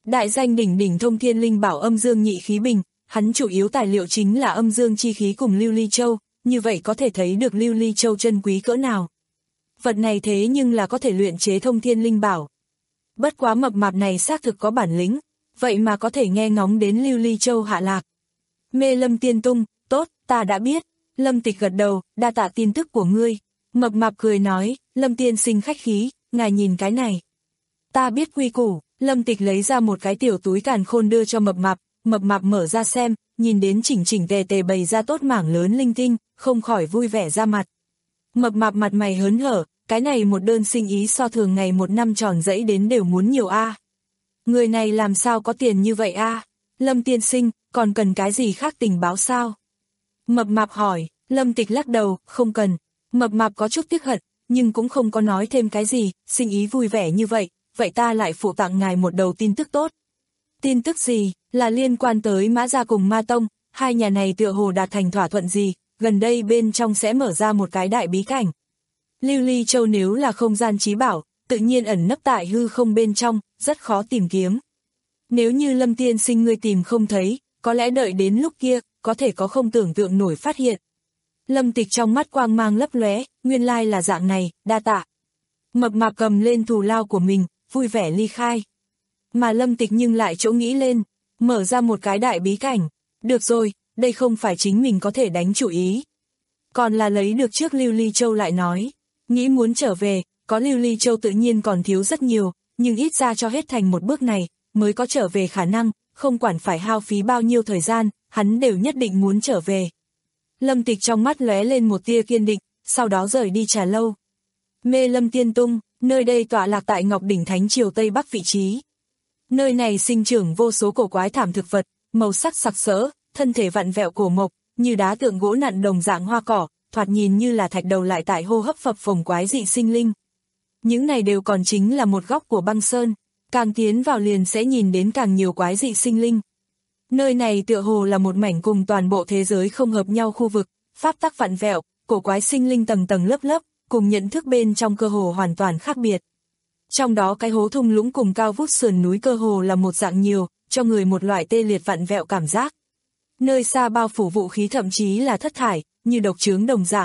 Đại danh đỉnh đỉnh thông thiên linh bảo âm dương nhị khí bình, hắn chủ yếu tài liệu chính là âm dương chi khí cùng lưu ly châu, như vậy có thể thấy được lưu ly châu chân quý cỡ nào. Vật này thế nhưng là có thể luyện chế thông thiên linh bảo. Bất quá mập mạp này xác thực có bản lĩnh, vậy mà có thể nghe ngóng đến lưu ly châu hạ lạc. Mê Lâm Tiên Tung, tốt, ta đã biết. Lâm Tịch gật đầu, đa tạ tin tức của ngươi. Mập mạp cười nói, Lâm tiên sinh khách khí, ngài nhìn cái này. Ta biết quy củ. Lâm Tịch lấy ra một cái tiểu túi càn khôn đưa cho mập mạp, mập mạp mở ra xem, nhìn đến chỉnh chỉnh tề tề bày ra tốt mảng lớn linh tinh, không khỏi vui vẻ ra mặt. Mập mạp mặt mày hớn hở, cái này một đơn sinh ý so thường ngày một năm tròn dẫy đến đều muốn nhiều a. Người này làm sao có tiền như vậy a? Lâm tiên sinh, còn cần cái gì khác tình báo sao? Mập mạp hỏi. Lâm Tịch lắc đầu, không cần. Mập mạp có chút tiếc hận, nhưng cũng không có nói thêm cái gì, sinh ý vui vẻ như vậy, vậy ta lại phụ tặng ngài một đầu tin tức tốt. Tin tức gì? Là liên quan tới Mã Gia cùng Ma Tông, hai nhà này tựa hồ đạt thành thỏa thuận gì, gần đây bên trong sẽ mở ra một cái đại bí cảnh. Lưu Ly Châu nếu là không gian trí bảo, tự nhiên ẩn nấp tại hư không bên trong, rất khó tìm kiếm. Nếu như Lâm tiên sinh ngươi tìm không thấy, có lẽ đợi đến lúc kia, có thể có không tưởng tượng nổi phát hiện. Lâm Tịch trong mắt quang mang lấp lóe, nguyên lai là dạng này, đa tạ. Mập mạp cầm lên thù lao của mình, vui vẻ ly khai. Mà Lâm Tịch nhưng lại chỗ nghĩ lên, mở ra một cái đại bí cảnh. Được rồi, đây không phải chính mình có thể đánh chủ ý. Còn là lấy được trước Lưu Ly Châu lại nói. Nghĩ muốn trở về, có Lưu Ly Châu tự nhiên còn thiếu rất nhiều, nhưng ít ra cho hết thành một bước này, mới có trở về khả năng, không quản phải hao phí bao nhiêu thời gian, hắn đều nhất định muốn trở về. Lâm Tịch trong mắt lóe lên một tia kiên định, sau đó rời đi trà lâu. Mê Lâm Tiên Tung, nơi đây tọa lạc tại Ngọc Đỉnh Thánh Triều Tây Bắc vị trí. Nơi này sinh trưởng vô số cổ quái thảm thực vật, màu sắc sặc sỡ, thân thể vặn vẹo cổ mộc, như đá tượng gỗ nặn đồng dạng hoa cỏ, thoạt nhìn như là thạch đầu lại tại hô hấp phập phồng quái dị sinh linh. Những này đều còn chính là một góc của băng sơn, càng tiến vào liền sẽ nhìn đến càng nhiều quái dị sinh linh. Nơi này tựa hồ là một mảnh cùng toàn bộ thế giới không hợp nhau khu vực, pháp tắc vặn vẹo, cổ quái sinh linh tầng tầng lớp lớp, cùng nhận thức bên trong cơ hồ hoàn toàn khác biệt. Trong đó cái hố thung lũng cùng cao vút sườn núi cơ hồ là một dạng nhiều, cho người một loại tê liệt vặn vẹo cảm giác. Nơi xa bao phủ vũ khí thậm chí là thất thải, như độc chướng đồng dạng.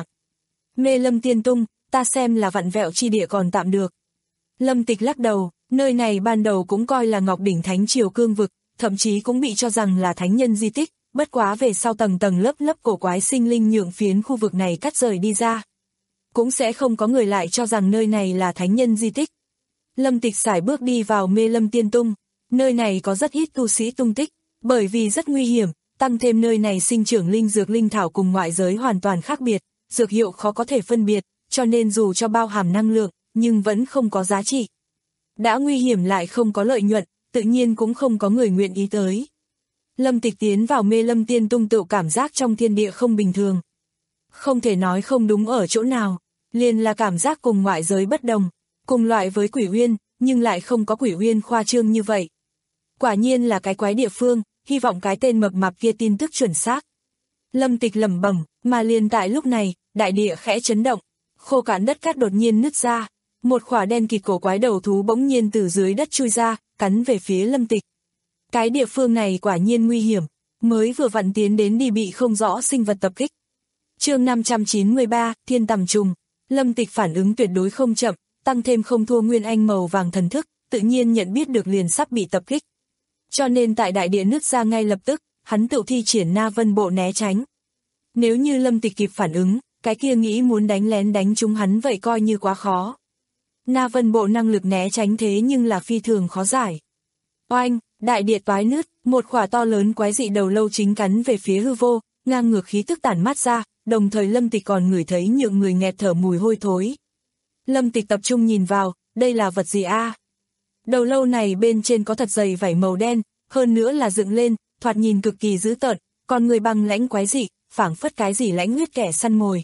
Mê Lâm Tiên Tung, ta xem là vặn vẹo chi địa còn tạm được. Lâm Tịch lắc đầu, nơi này ban đầu cũng coi là Ngọc Đỉnh Thánh Triều cương vực, thậm chí cũng bị cho rằng là thánh nhân di tích, bất quá về sau tầng tầng lớp lớp cổ quái sinh linh nhượng phiến khu vực này cắt rời đi ra. Cũng sẽ không có người lại cho rằng nơi này là thánh nhân di tích. Lâm Tịch sải bước đi vào Mê Lâm Tiên Tung, nơi này có rất ít tu sĩ tung tích, bởi vì rất nguy hiểm, tăng thêm nơi này sinh trưởng linh dược linh thảo cùng ngoại giới hoàn toàn khác biệt, dược hiệu khó có thể phân biệt, cho nên dù cho bao hàm năng lượng, nhưng vẫn không có giá trị. Đã nguy hiểm lại không có lợi nhuận, tự nhiên cũng không có người nguyện ý tới. Lâm Tịch tiến vào Mê Lâm Tiên Tung tự cảm giác trong thiên địa không bình thường. Không thể nói không đúng ở chỗ nào, liền là cảm giác cùng ngoại giới bất đồng, cùng loại với Quỷ Uyên, nhưng lại không có Quỷ Uyên khoa trương như vậy. Quả nhiên là cái quái địa phương, hy vọng cái tên mập mạp kia tin tức chuẩn xác. Lâm Tịch lẩm bẩm, mà liền tại lúc này, đại địa khẽ chấn động, khô cạn đất cát đột nhiên nứt ra, một khỏa đen kịt cổ quái đầu thú bỗng nhiên từ dưới đất chui ra, cắn về phía Lâm Tịch. Cái địa phương này quả nhiên nguy hiểm, mới vừa vặn tiến đến đi bị không rõ sinh vật tập kích. Chương năm trăm chín mươi ba, Thiên Tầm Trùng. Lâm Tịch phản ứng tuyệt đối không chậm, tăng thêm không thua Nguyên Anh màu vàng thần thức, tự nhiên nhận biết được liền sắp bị tập kích. Cho nên tại đại địa nứt ra ngay lập tức, hắn tự thi triển Na Vân Bộ né tránh. Nếu như Lâm Tịch kịp phản ứng, cái kia nghĩ muốn đánh lén đánh trúng hắn vậy coi như quá khó. Na Vân Bộ năng lực né tránh thế nhưng là phi thường khó giải. Oanh, đại địa toái nứt, một khỏa to lớn quái dị đầu lâu chính cắn về phía hư vô, ngang ngược khí tức tản mát ra, đồng thời Lâm Tịch còn ngửi thấy nhượng người nghẹt thở mùi hôi thối. Lâm Tịch tập trung nhìn vào, đây là vật gì a? Đầu lâu này bên trên có thật dày vảy màu đen, hơn nữa là dựng lên, thoạt nhìn cực kỳ dữ tợn, còn người băng lãnh quái dị, phảng phất cái gì lãnh huyết kẻ săn mồi.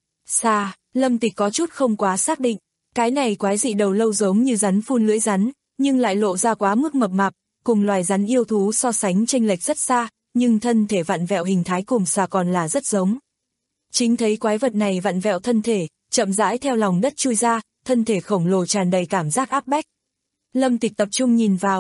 Xa, Lâm Tịch có chút không quá xác định, cái này quái dị đầu lâu giống như rắn phun lưỡi rắn, nhưng lại lộ ra quá mức mập mạp, cùng loài rắn yêu thú so sánh chênh lệch rất xa, nhưng thân thể vặn vẹo hình thái cùng xà còn là rất giống. Chính thấy quái vật này vặn vẹo thân thể, chậm rãi theo lòng đất chui ra, thân thể khổng lồ tràn đầy cảm giác áp bách. Lâm Tịch tập trung nhìn vào,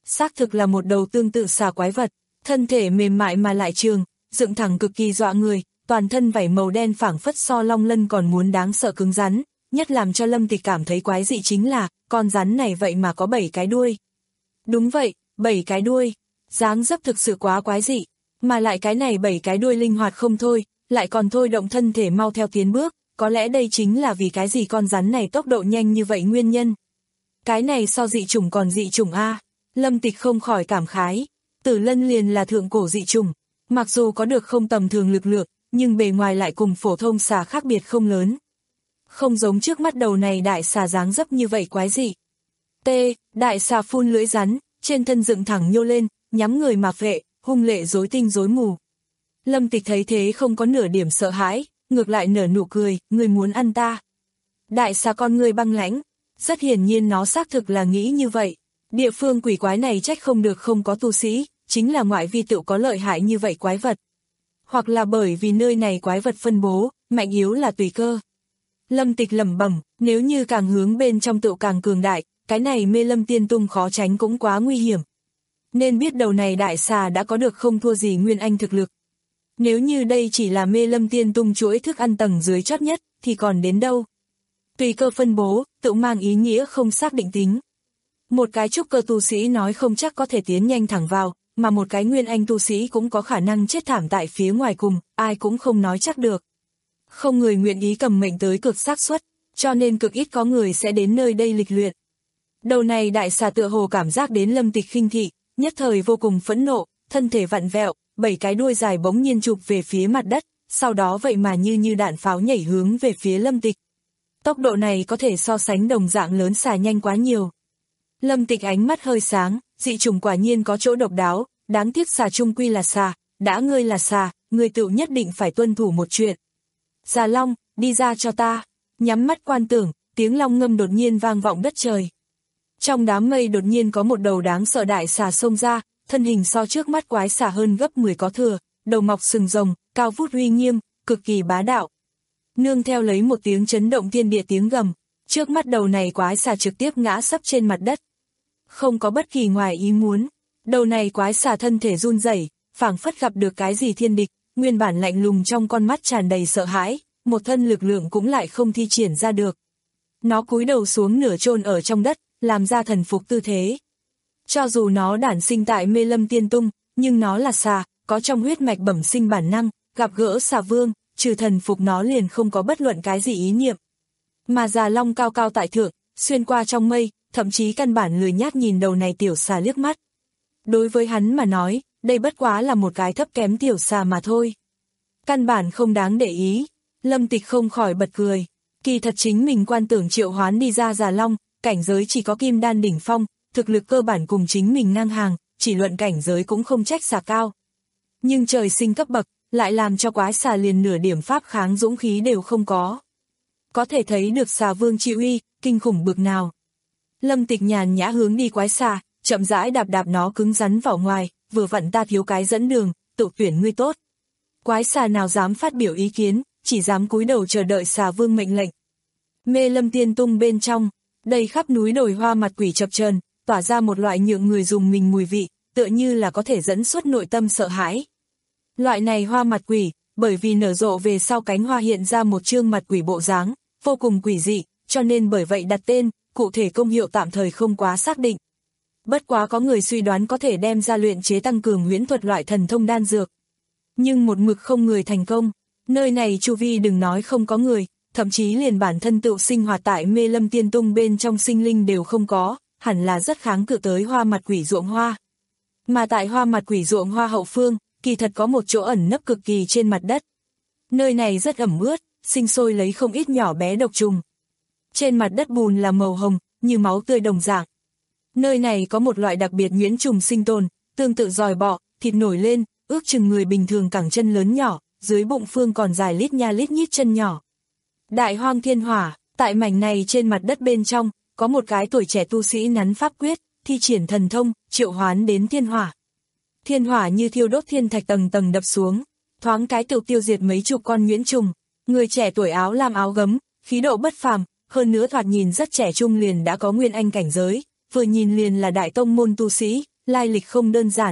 xác thực là một đầu tương tự xà quái vật, thân thể mềm mại mà lại trường, dựng thẳng cực kỳ dọa người, toàn thân vảy màu đen phảng phất so long lân còn muốn đáng sợ cứng rắn, nhất làm cho Lâm Tịch cảm thấy quái dị chính là, con rắn này vậy mà có bảy cái đuôi. Đúng vậy, bảy cái đuôi, dáng dấp thực sự quá quái dị, mà lại cái này bảy cái đuôi linh hoạt không thôi, lại còn thôi động thân thể mau theo tiến bước, có lẽ đây chính là vì cái gì con rắn này tốc độ nhanh như vậy nguyên nhân. Cái này so dị chủng còn dị chủng a. Lâm Tịch không khỏi cảm khái, Tử Lân liền là thượng cổ dị chủng, mặc dù có được không tầm thường lực lượng, nhưng bề ngoài lại cùng phổ thông xà khác biệt không lớn. Không giống trước mắt đầu này đại xà dáng dấp như vậy quái dị. T, đại xà phun lưỡi rắn, trên thân dựng thẳng nhô lên, nhắm người mà vệ, hung lệ rối tinh rối mù. Lâm Tịch thấy thế không có nửa điểm sợ hãi, ngược lại nở nụ cười, người muốn ăn ta. Đại xà con người băng lãnh, rất hiển nhiên nó xác thực là nghĩ như vậy. Địa phương quỷ quái này trách không được không có tu sĩ, chính là ngoại vi tự có lợi hại như vậy quái vật. Hoặc là bởi vì nơi này quái vật phân bố, mạnh yếu là tùy cơ. Lâm Tịch lẩm bẩm, nếu như càng hướng bên trong tự càng cường đại, cái này Mê Lâm Tiên Tung khó tránh cũng quá nguy hiểm. Nên biết đầu này đại xà đã có được không thua gì Nguyên Anh thực lực. Nếu như đây chỉ là Mê Lâm Tiên Tung chuỗi thức ăn tầng dưới chót nhất, thì còn đến đâu? Tùy cơ phân bố, tự mang ý nghĩa không xác định tính. Một cái trúc cơ tu sĩ nói không chắc có thể tiến nhanh thẳng vào, mà một cái Nguyên Anh tu sĩ cũng có khả năng chết thảm tại phía ngoài cùng, ai cũng không nói chắc được. Không người nguyện ý cầm mệnh tới cực xác suất, cho nên cực ít có người sẽ đến nơi đây lịch luyện. Đầu này đại xà tựa hồ cảm giác đến Lâm Tịch khinh thị, nhất thời vô cùng phẫn nộ, thân thể vặn vẹo, bảy cái đuôi dài bỗng nhiên chụp về phía mặt đất, sau đó vậy mà như như đạn pháo nhảy hướng về phía Lâm Tịch. Tốc độ này có thể so sánh đồng dạng lớn xà nhanh quá nhiều. Lâm Tịch ánh mắt hơi sáng, dị chủng quả nhiên có chỗ độc đáo, đáng tiếc xà chung quy là xà, đã ngươi là xà, ngươi tự nhất định phải tuân thủ một chuyện. Già Long, đi ra cho ta, nhắm mắt quan tưởng, tiếng long ngâm đột nhiên vang vọng đất trời. Trong đám mây đột nhiên có một đầu đáng sợ đại xà xông ra, thân hình so trước mắt quái xà hơn gấp mười có thừa, đầu mọc sừng rồng, cao vút uy nghiêm, cực kỳ bá đạo. Nương theo lấy một tiếng chấn động thiên địa tiếng gầm, trước mắt đầu này quái xà trực tiếp ngã sấp trên mặt đất. Không có bất kỳ ngoài ý muốn, đầu này quái xà thân thể run rẩy, phảng phất gặp được cái gì thiên địch, nguyên bản lạnh lùng trong con mắt tràn đầy sợ hãi, một thân lực lượng cũng lại không thi triển ra được. Nó cúi đầu xuống nửa chôn ở trong đất, làm ra thần phục tư thế. Cho dù nó đản sinh tại Mê Lâm Tiên Tung, nhưng nó là xà, có trong huyết mạch bẩm sinh bản năng, gặp gỡ xà vương, trừ thần phục nó liền không có bất luận cái gì ý niệm. Mà Già Long cao cao tại thượng, xuyên qua trong mây, thậm chí căn bản lười nhác nhìn đầu này tiểu xà liếc mắt. Đối với hắn mà nói, đây bất quá là một cái thấp kém tiểu xà mà thôi. Căn bản không đáng để ý, Lâm Tịch không khỏi bật cười. Kỳ thật chính mình quan tưởng triệu hoán đi ra Già Long, cảnh giới chỉ có kim đan đỉnh phong, thực lực cơ bản cùng chính mình ngang hàng, chỉ luận cảnh giới cũng không trách xà cao. Nhưng trời sinh cấp bậc, lại làm cho quái xà liền nửa điểm pháp kháng dũng khí đều không có. Có thể thấy được xà vương chi uy, kinh khủng bực nào. Lâm Tịch nhàn nhã hướng đi quái xà, chậm rãi đạp đạp nó cứng rắn vào ngoài, vừa vặn ta thiếu cái dẫn đường, tự tuyển ngươi tốt. Quái xà nào dám phát biểu ý kiến, chỉ dám cúi đầu chờ đợi xà vương mệnh lệnh. Mê Lâm Tiên Tung bên trong, đầy khắp núi đồi hoa mặt quỷ chập chờn, tỏa ra một loại nhượng người dùng mình mùi vị, tựa như là có thể dẫn xuất nội tâm sợ hãi. Loại này hoa mặt quỷ, bởi vì nở rộ về sau cánh hoa hiện ra một trương mặt quỷ bộ dáng, vô cùng quỷ dị, cho nên bởi vậy đặt tên, cụ thể công hiệu tạm thời không quá xác định. Bất quá có người suy đoán có thể đem ra luyện chế tăng cường huyễn thuật loại thần thông đan dược. Nhưng một mực không người thành công, nơi này chu vi đừng nói không có người, thậm chí liền bản thân tự sinh hoạt tại Mê Lâm Tiên Tung bên trong sinh linh đều không có, hẳn là rất kháng cự tới hoa mặt quỷ ruộng hoa. Mà tại hoa mặt quỷ ruộng hoa hậu phương, kỳ thật có một chỗ ẩn nấp cực kỳ trên mặt đất. Nơi này rất ẩm ướt, sinh sôi lấy không ít nhỏ bé độc trùng. Trên mặt đất bùn là màu hồng, như máu tươi đồng dạng. Nơi này có một loại đặc biệt nhuyễn trùng sinh tồn, tương tự giòi bọ, thịt nổi lên, ước chừng người bình thường cẳng chân lớn nhỏ, dưới bụng phương còn dài lít nha lít nhít chân nhỏ. Đại hoang thiên hỏa, tại mảnh này trên mặt đất bên trong, có một cái tuổi trẻ tu sĩ nắn pháp quyết, thi triển thần thông, triệu hoán đến thiên hỏa. Thiên hỏa như thiêu đốt thiên thạch tầng tầng đập xuống, thoáng cái tự tiêu diệt mấy chục con nhuyễn trùng. Người trẻ tuổi áo lam áo gấm, khí độ bất phàm, hơn nữa thoạt nhìn rất trẻ trung liền đã có nguyên anh cảnh giới, vừa nhìn liền là đại tông môn tu sĩ, lai lịch không đơn giản.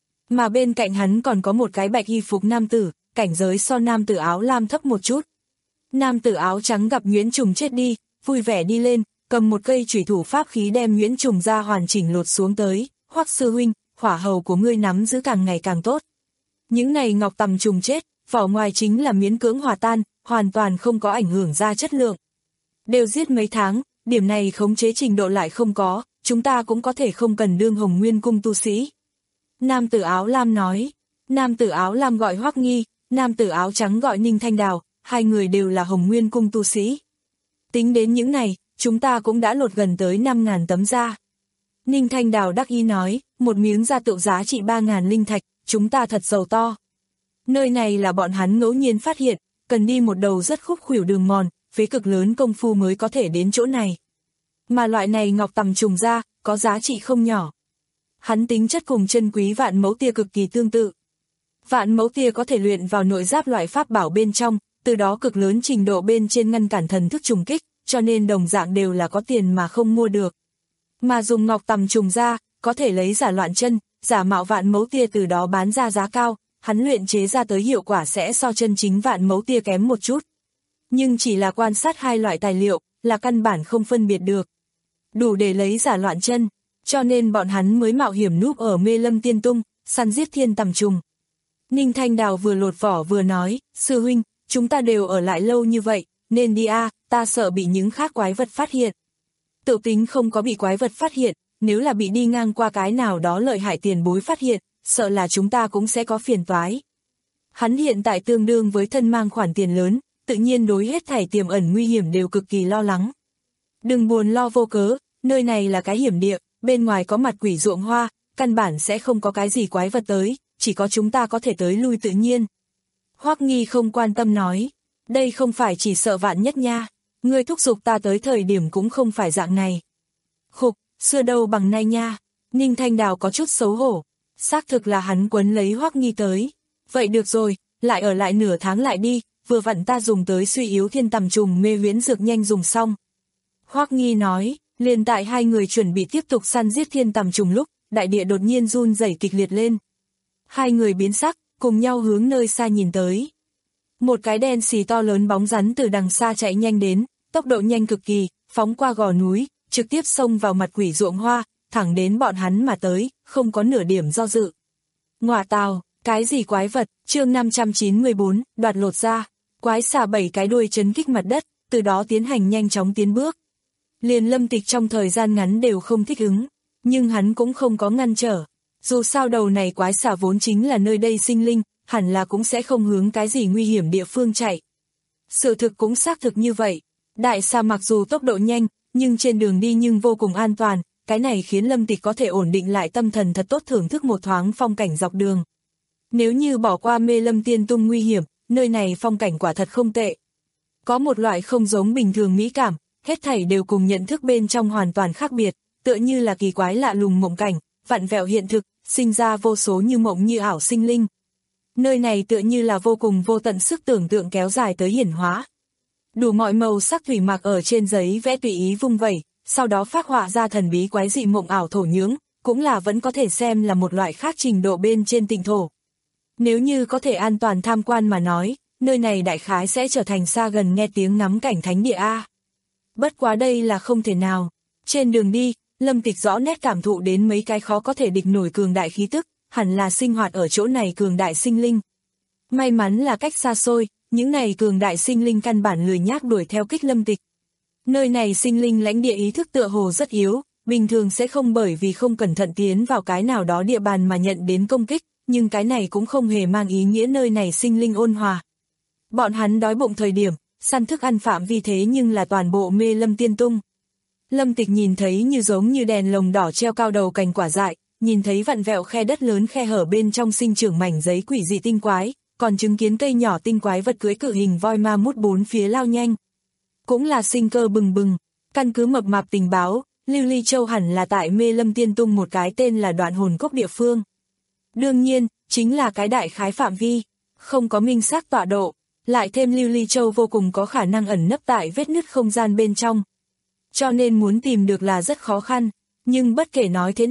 Mà bên cạnh hắn còn có một cái bạch y phục nam tử, cảnh giới so nam tử áo lam thấp một chút. Nam tử áo trắng gặp Nguyễn Trùng chết đi, vui vẻ đi lên, cầm một cây chủy thủ pháp khí đem Nguyễn Trùng ra hoàn chỉnh lột xuống tới. Hoắc sư huynh, hỏa hầu của ngươi nắm giữ càng ngày càng tốt. Những này ngọc tầm trùng chết, vỏ ngoài chính là miễn cưỡng hòa tan, hoàn toàn không có ảnh hưởng ra chất lượng. Đều giết mấy tháng, điểm này khống chế trình độ lại không có, chúng ta cũng có thể không cần đương Hồng Nguyên cung tu sĩ. Nam tử áo lam nói, nam tử áo lam gọi Hoắc Nghi, nam tử áo trắng gọi Ninh Thanh Đào, hai người đều là Hồng Nguyên cung tu sĩ. Tính đến những này, chúng ta cũng đã lột gần tới năm ngàn tấm da. Ninh Thanh Đào đắc ý nói, một miếng da tựu giá trị ba ngàn linh thạch, chúng ta thật giàu to. Nơi này là bọn hắn ngẫu nhiên phát hiện, cần đi một đầu rất khúc khuỷu đường mòn, phế cực lớn công phu mới có thể đến chỗ này. Mà loại này ngọc tầm trùng da, có giá trị không nhỏ. Hắn tính chất cùng chân quý vạn mẫu tia cực kỳ tương tự. Vạn mẫu tia có thể luyện vào nội giáp loại pháp bảo bên trong, từ đó cực lớn trình độ bên trên ngăn cản thần thức trùng kích, cho nên đồng dạng đều là có tiền mà không mua được. Mà dùng ngọc tầm trùng ra, có thể lấy giả loạn chân, giả mạo vạn mẫu tia từ đó bán ra giá cao, hắn luyện chế ra tới hiệu quả sẽ so chân chính vạn mẫu tia kém một chút. Nhưng chỉ là quan sát hai loại tài liệu, là căn bản không phân biệt được. Đủ để lấy giả loạn chân, cho nên bọn hắn mới mạo hiểm núp ở Mê Lâm Tiên Tung, săn giết thiên tầm trùng. Ninh Thanh Đào vừa lột vỏ vừa nói, sư huynh, chúng ta đều ở lại lâu như vậy, nên đi a, ta sợ bị những khác quái vật phát hiện. Tự tính không có bị quái vật phát hiện, nếu là bị đi ngang qua cái nào đó lợi hại tiền bối phát hiện, sợ là chúng ta cũng sẽ có phiền toái. Hắn hiện tại tương đương với thân mang khoản tiền lớn, tự nhiên đối hết thảy tiềm ẩn nguy hiểm đều cực kỳ lo lắng. Đừng buồn lo vô cớ, nơi này là cái hiểm địa, bên ngoài có mặt quỷ ruộng hoa, căn bản sẽ không có cái gì quái vật tới, chỉ có chúng ta có thể tới lui tự nhiên. Hoắc Nghi không quan tâm nói, đây không phải chỉ sợ vạn nhất nha, ngươi thúc giục ta tới thời điểm cũng không phải dạng này. Khục, xưa đâu bằng nay nha, Ninh Thanh Đào có chút xấu hổ, xác thực là hắn quấn lấy Hoắc Nghi tới. Vậy được rồi, lại ở lại nửa tháng lại đi, vừa vặn ta dùng tới suy yếu thiên tầm trùng mê huyễn dược nhanh dùng xong. Hoắc Nghi nói, liền tại hai người chuẩn bị tiếp tục săn giết thiên tầm trùng lúc, đại địa đột nhiên run rẩy kịch liệt lên. Hai người biến sắc, cùng nhau hướng nơi xa nhìn tới. Một cái đen xì to lớn bóng rắn từ đằng xa chạy nhanh đến, tốc độ nhanh cực kỳ, phóng qua gò núi, trực tiếp xông vào mặt quỷ ruộng hoa, thẳng đến bọn hắn mà tới, không có nửa điểm do dự. Ngọa tào, cái gì quái vật, chương năm trăm chín mươi bốn, đoạt lột ra, quái xà bảy cái đuôi chấn kích mặt đất, từ đó tiến hành nhanh chóng tiến bước. Liền Lâm Tịch trong thời gian ngắn đều không thích ứng, nhưng hắn cũng không có ngăn trở. Dù sao đầu này quái xà vốn chính là nơi đây sinh linh, hẳn là cũng sẽ không hướng cái gì nguy hiểm địa phương chạy. Sự thực cũng xác thực như vậy. Đại xà mặc dù tốc độ nhanh, nhưng trên đường đi nhưng vô cùng an toàn, cái này khiến Lâm Tịch có thể ổn định lại tâm thần thật tốt thưởng thức một thoáng phong cảnh dọc đường. Nếu như bỏ qua Mê Lâm Tiên Tung nguy hiểm, nơi này phong cảnh quả thật không tệ. Có một loại không giống bình thường mỹ cảm, hết thảy đều cùng nhận thức bên trong hoàn toàn khác biệt, tựa như là kỳ quái lạ lùng mộng cảnh, vặn vẹo hiện thực, sinh ra vô số như mộng như ảo sinh linh. Nơi này tựa như là vô cùng vô tận sức tưởng tượng kéo dài tới hiển hóa. Đủ mọi màu sắc thủy mặc ở trên giấy vẽ tùy ý vung vẩy, sau đó phác họa ra thần bí quái dị mộng ảo thổ nhưỡng, cũng là vẫn có thể xem là một loại khác trình độ bên trên tịnh thổ. Nếu như có thể an toàn tham quan mà nói, nơi này đại khái sẽ trở thành xa gần nghe tiếng ngắm cảnh thánh địa A. Bất quá đây là không thể nào. Trên đường đi, Lâm Tịch rõ nét cảm thụ đến mấy cái khó có thể địch nổi cường đại khí tức, hẳn là sinh hoạt ở chỗ này cường đại sinh linh. May mắn là cách xa xôi, những này cường đại sinh linh căn bản lười nhác đuổi theo kích Lâm Tịch. Nơi này sinh linh lãnh địa ý thức tựa hồ rất yếu, bình thường sẽ không bởi vì không cẩn thận tiến vào cái nào đó địa bàn mà nhận đến công kích, nhưng cái này cũng không hề mang ý nghĩa nơi này sinh linh ôn hòa. Bọn hắn đói bụng thời điểm, săn thức ăn phạm vi thế nhưng là toàn bộ Mê Lâm Tiên Tung. Lâm Tịch nhìn thấy như giống như đèn lồng đỏ treo cao đầu cành quả dại, nhìn thấy vặn vẹo khe đất lớn khe hở bên trong sinh trưởng mảnh giấy quỷ dị tinh quái, còn chứng kiến cây nhỏ tinh quái vật cưỡi cự hình voi ma mút bốn phía lao nhanh. Cũng là sinh cơ bừng bừng, căn cứ mập mạp tình báo, Lưu Ly Châu hẳn là tại Mê Lâm Tiên Tung một cái tên là Đoạn Hồn Cốc địa phương. Đương nhiên, chính là cái đại khái phạm vi, không có minh xác tọa độ, lại thêm Lưu Ly Châu vô cùng có khả năng ẩn nấp tại vết nứt không gian bên trong. Cho nên muốn tìm được là rất khó khăn, nhưng bất kể nói thế nào,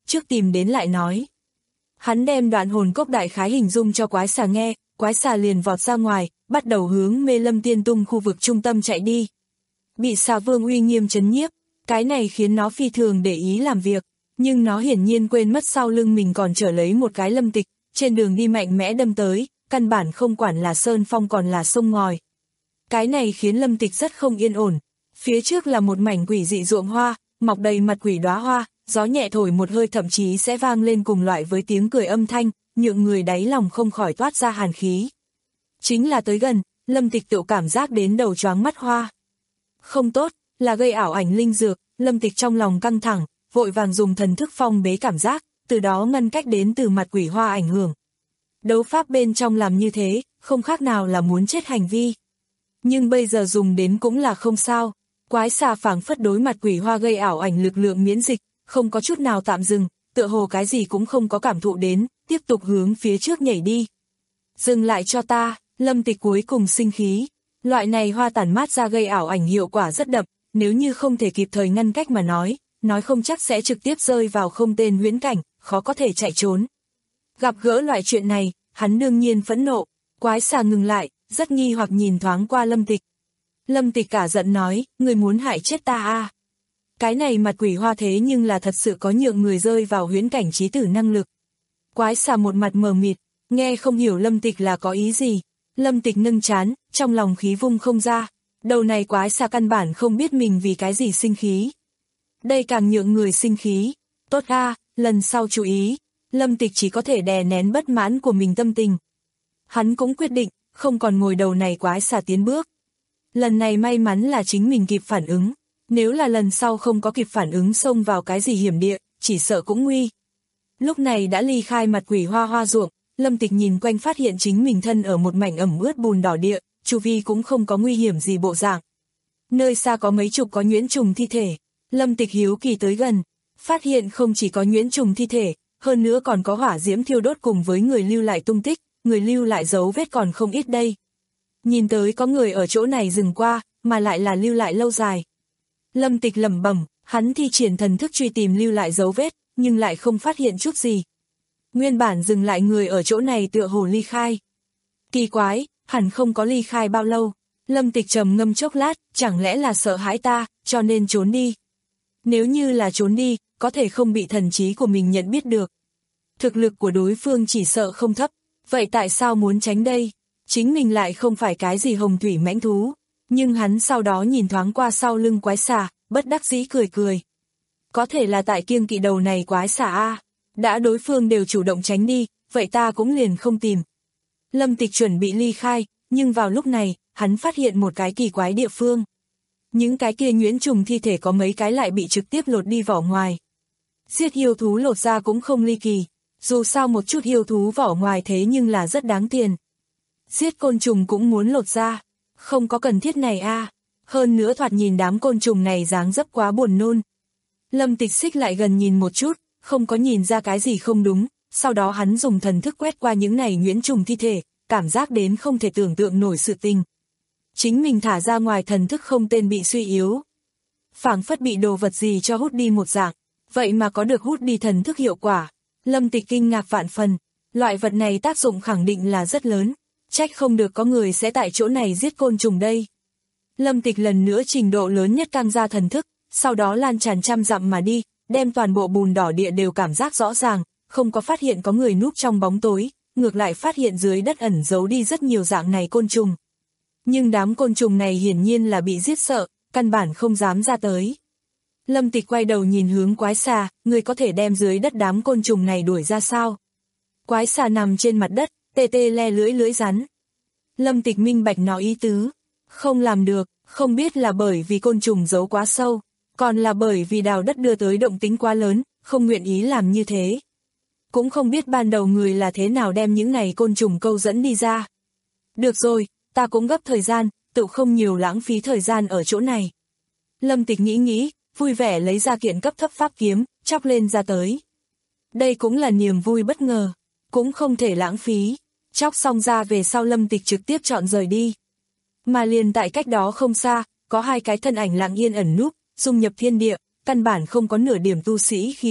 trước tìm đến lại nói. Hắn đem đoạn hồn cốc đại khái hình dung cho quái xà nghe, quái xà liền vọt ra ngoài, bắt đầu hướng Mê Lâm Tiên Tung khu vực trung tâm chạy đi. Bị xà vương uy nghiêm chấn nhiếp, cái này khiến nó phi thường để ý làm việc, nhưng nó hiển nhiên quên mất sau lưng mình còn trở lấy một cái Lâm Tịch, trên đường đi mạnh mẽ đâm tới, căn bản không quản là sơn phong còn là sông ngòi. Cái này khiến Lâm Tịch rất không yên ổn, phía trước là một mảnh quỷ dị ruộng hoa, mọc đầy mặt quỷ đóa hoa, gió nhẹ thổi một hơi thậm chí sẽ vang lên cùng loại với tiếng cười âm thanh, nhượng người đáy lòng không khỏi toát ra hàn khí. Chính là tới gần, Lâm Tịch tự cảm giác đến đầu choáng mắt hoa. Không tốt, là gây ảo ảnh linh dược, Lâm Tịch trong lòng căng thẳng, vội vàng dùng thần thức phong bế cảm giác, từ đó ngăn cách đến từ mặt quỷ hoa ảnh hưởng. Đấu pháp bên trong làm như thế, không khác nào là muốn chết hành vi. Nhưng bây giờ dùng đến cũng là không sao, quái xà phảng phất đối mặt quỷ hoa gây ảo ảnh lực lượng miễn dịch, không có chút nào tạm dừng, tựa hồ cái gì cũng không có cảm thụ đến, tiếp tục hướng phía trước nhảy đi. Dừng lại cho ta, Lâm Tịch cuối cùng sinh khí. Loại này hoa tản mát ra gây ảo ảnh hiệu quả rất đậm, nếu như không thể kịp thời ngăn cách mà nói, nói không chắc sẽ trực tiếp rơi vào không tên huyễn cảnh, khó có thể chạy trốn. Gặp gỡ loại chuyện này, hắn đương nhiên phẫn nộ, quái xà ngừng lại, rất nghi hoặc nhìn thoáng qua Lâm Tịch. Lâm Tịch cả giận nói, người muốn hại chết ta à. Cái này mặt quỷ hoa thế nhưng là thật sự có nhượng người rơi vào huyễn cảnh trí tử năng lực. Quái xà một mặt mờ mịt, nghe không hiểu Lâm Tịch là có ý gì. Lâm Tịch nâng chán, trong lòng khí vung không ra. Đầu này quái xà căn bản không biết mình vì cái gì sinh khí. Đây càng nhượng người sinh khí. Tốt a, lần sau chú ý. Lâm Tịch chỉ có thể đè nén bất mãn của mình tâm tình. Hắn cũng quyết định, không còn ngồi đầu này quái xà tiến bước. Lần này may mắn là chính mình kịp phản ứng. Nếu là lần sau không có kịp phản ứng xông vào cái gì hiểm địa, chỉ sợ cũng nguy. Lúc này đã ly khai mặt quỷ hoa hoa ruộng, Lâm Tịch nhìn quanh phát hiện chính mình thân ở một mảnh ẩm ướt bùn đỏ địa, chu vi cũng không có nguy hiểm gì bộ dạng. Nơi xa có mấy chục có nhuyễn trùng thi thể, Lâm Tịch hiếu kỳ tới gần, phát hiện không chỉ có nhuyễn trùng thi thể, hơn nữa còn có hỏa diễm thiêu đốt cùng với người lưu lại tung tích, người lưu lại dấu vết còn không ít đây. Nhìn tới có người ở chỗ này dừng qua, mà lại là lưu lại lâu dài. Lâm Tịch lẩm bẩm, hắn thi triển thần thức truy tìm lưu lại dấu vết, nhưng lại không phát hiện chút gì. Nguyên bản dừng lại người ở chỗ này tựa hồ ly khai. Kỳ quái, hẳn không có ly khai bao lâu. Lâm Tịch trầm ngâm chốc lát, chẳng lẽ là sợ hãi ta, cho nên trốn đi. Nếu như là trốn đi, có thể không bị thần trí của mình nhận biết được. Thực lực của đối phương chỉ sợ không thấp, vậy tại sao muốn tránh đây? Chính mình lại không phải cái gì hồng thủy mãnh thú. Nhưng hắn sau đó nhìn thoáng qua sau lưng quái xà, bất đắc dĩ cười cười. Có thể là tại kiêng kỵ đầu này quái xà a, đã đối phương đều chủ động tránh đi, vậy ta cũng liền không tìm. Lâm Tịch chuẩn bị ly khai, nhưng vào lúc này, hắn phát hiện một cái kỳ quái địa phương. Những cái kia nhuyễn trùng thi thể có mấy cái lại bị trực tiếp lột đi vỏ ngoài. Giết yêu thú lột ra cũng không ly kỳ, dù sao một chút yêu thú vỏ ngoài thế nhưng là rất đáng tiền. Giết côn trùng cũng muốn lột ra, không có cần thiết này a. Hơn nữa thoạt nhìn đám côn trùng này dáng dấp quá buồn nôn. Lâm Tịch xích lại gần nhìn một chút, không có nhìn ra cái gì không đúng, sau đó hắn dùng thần thức quét qua những này nhuyễn trùng thi thể, cảm giác đến không thể tưởng tượng nổi sự tình. Chính mình thả ra ngoài thần thức không tên bị suy yếu. Phảng phất bị đồ vật gì cho hút đi một dạng, vậy mà có được hút đi thần thức hiệu quả. Lâm Tịch kinh ngạc vạn phần, loại vật này tác dụng khẳng định là rất lớn, trách không được có người sẽ tại chỗ này giết côn trùng đây. Lâm Tịch lần nữa trình độ lớn nhất căng ra thần thức, sau đó lan tràn trăm dặm mà đi, đem toàn bộ bùn đỏ địa đều cảm giác rõ ràng, không có phát hiện có người núp trong bóng tối, ngược lại phát hiện dưới đất ẩn giấu đi rất nhiều dạng này côn trùng. Nhưng đám côn trùng này hiển nhiên là bị giết sợ, căn bản không dám ra tới. Lâm Tịch quay đầu nhìn hướng quái xà, người có thể đem dưới đất đám côn trùng này đuổi ra sao? Quái xà nằm trên mặt đất, tê tê le lưỡi lưỡi rắn. Lâm Tịch minh bạch nó ý tứ, không làm được, không biết là bởi vì côn trùng giấu quá sâu, còn là bởi vì đào đất đưa tới động tính quá lớn, không nguyện ý làm như thế. Cũng không biết ban đầu người là thế nào đem những này côn trùng câu dẫn đi ra. Được rồi, ta cũng gấp thời gian, tự không nhiều lãng phí thời gian ở chỗ này. Lâm Tịch nghĩ nghĩ, vui vẻ lấy ra kiện cấp thấp pháp kiếm, chóc lên ra tới. Đây cũng là niềm vui bất ngờ, cũng không thể lãng phí. Chóc xong ra về sau Lâm Tịch trực tiếp chọn rời đi. Mà liền tại cách đó không xa, có hai cái thân ảnh lặng yên ẩn núp, dung nhập thiên địa, căn bản không có nửa điểm tu sĩ khí tức,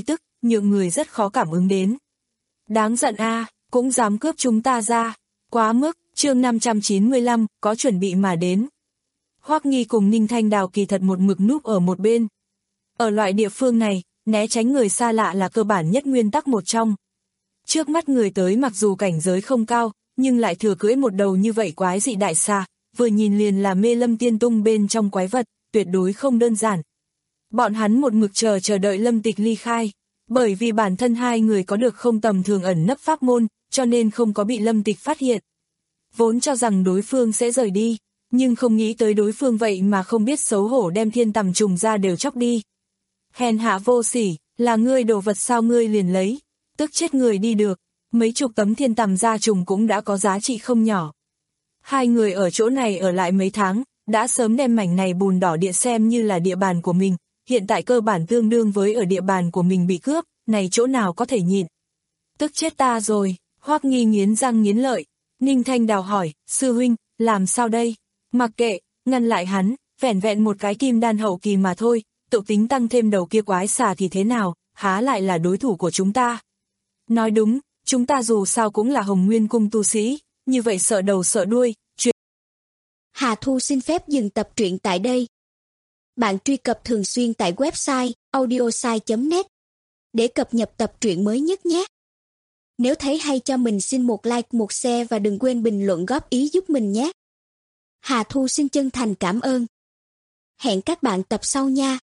nhượng người rất khó cảm ứng đến. Đáng giận a, cũng dám cướp chúng ta ra. Quá mức, chương năm trăm chín mươi lăm, có chuẩn bị mà đến. Hoắc Nghi cùng Ninh Thanh Đào kỳ thật một mực núp ở một bên. Ở loại địa phương này, né tránh người xa lạ là cơ bản nhất nguyên tắc một trong. Trước mắt người tới mặc dù cảnh giới không cao, nhưng lại thừa cưỡi một đầu như vậy quái dị đại xà, vừa nhìn liền là mê Lâm Tiên Tung bên trong quái vật, tuyệt đối không đơn giản. Bọn hắn một mực chờ chờ đợi Lâm Tịch ly khai, bởi vì bản thân hai người có được không tầm thường ẩn nấp pháp môn, cho nên không có bị Lâm Tịch phát hiện. Vốn cho rằng đối phương sẽ rời đi, nhưng không nghĩ tới đối phương vậy mà không biết xấu hổ đem thiên tầm trùng ra đều chóc đi. Hèn hạ vô sỉ, là ngươi đồ vật sao ngươi liền lấy, tức chết người đi được, mấy chục tấm thiên tầm da trùng cũng đã có giá trị không nhỏ. Hai người ở chỗ này ở lại mấy tháng, đã sớm đem mảnh này bùn đỏ địa xem như là địa bàn của mình, hiện tại cơ bản tương đương với ở địa bàn của mình bị cướp, này chỗ nào có thể nhịn. Tức chết ta rồi, Hoắc Nghi nghiến răng nghiến lợi. Ninh Thanh Đào hỏi, sư huynh, làm sao đây? Mặc kệ, ngăn lại hắn, vẻn vẹn một cái kim đan hậu kỳ mà thôi, tự tính tăng thêm đầu kia quái xà thì thế nào, há lại là đối thủ của chúng ta. Nói đúng, chúng ta dù sao cũng là Hồng Nguyên Cung tu sĩ, như vậy sợ đầu sợ đuôi, chuyện. Hà Thu xin phép dừng tập truyện tại đây. Bạn truy cập thường xuyên tại website audiosai chấm net để cập nhật tập truyện mới nhất nhé. Nếu thấy hay cho mình xin một like, một share và đừng quên bình luận góp ý giúp mình nhé. Hà Thu xin chân thành cảm ơn. Hẹn các bạn tập sau nha.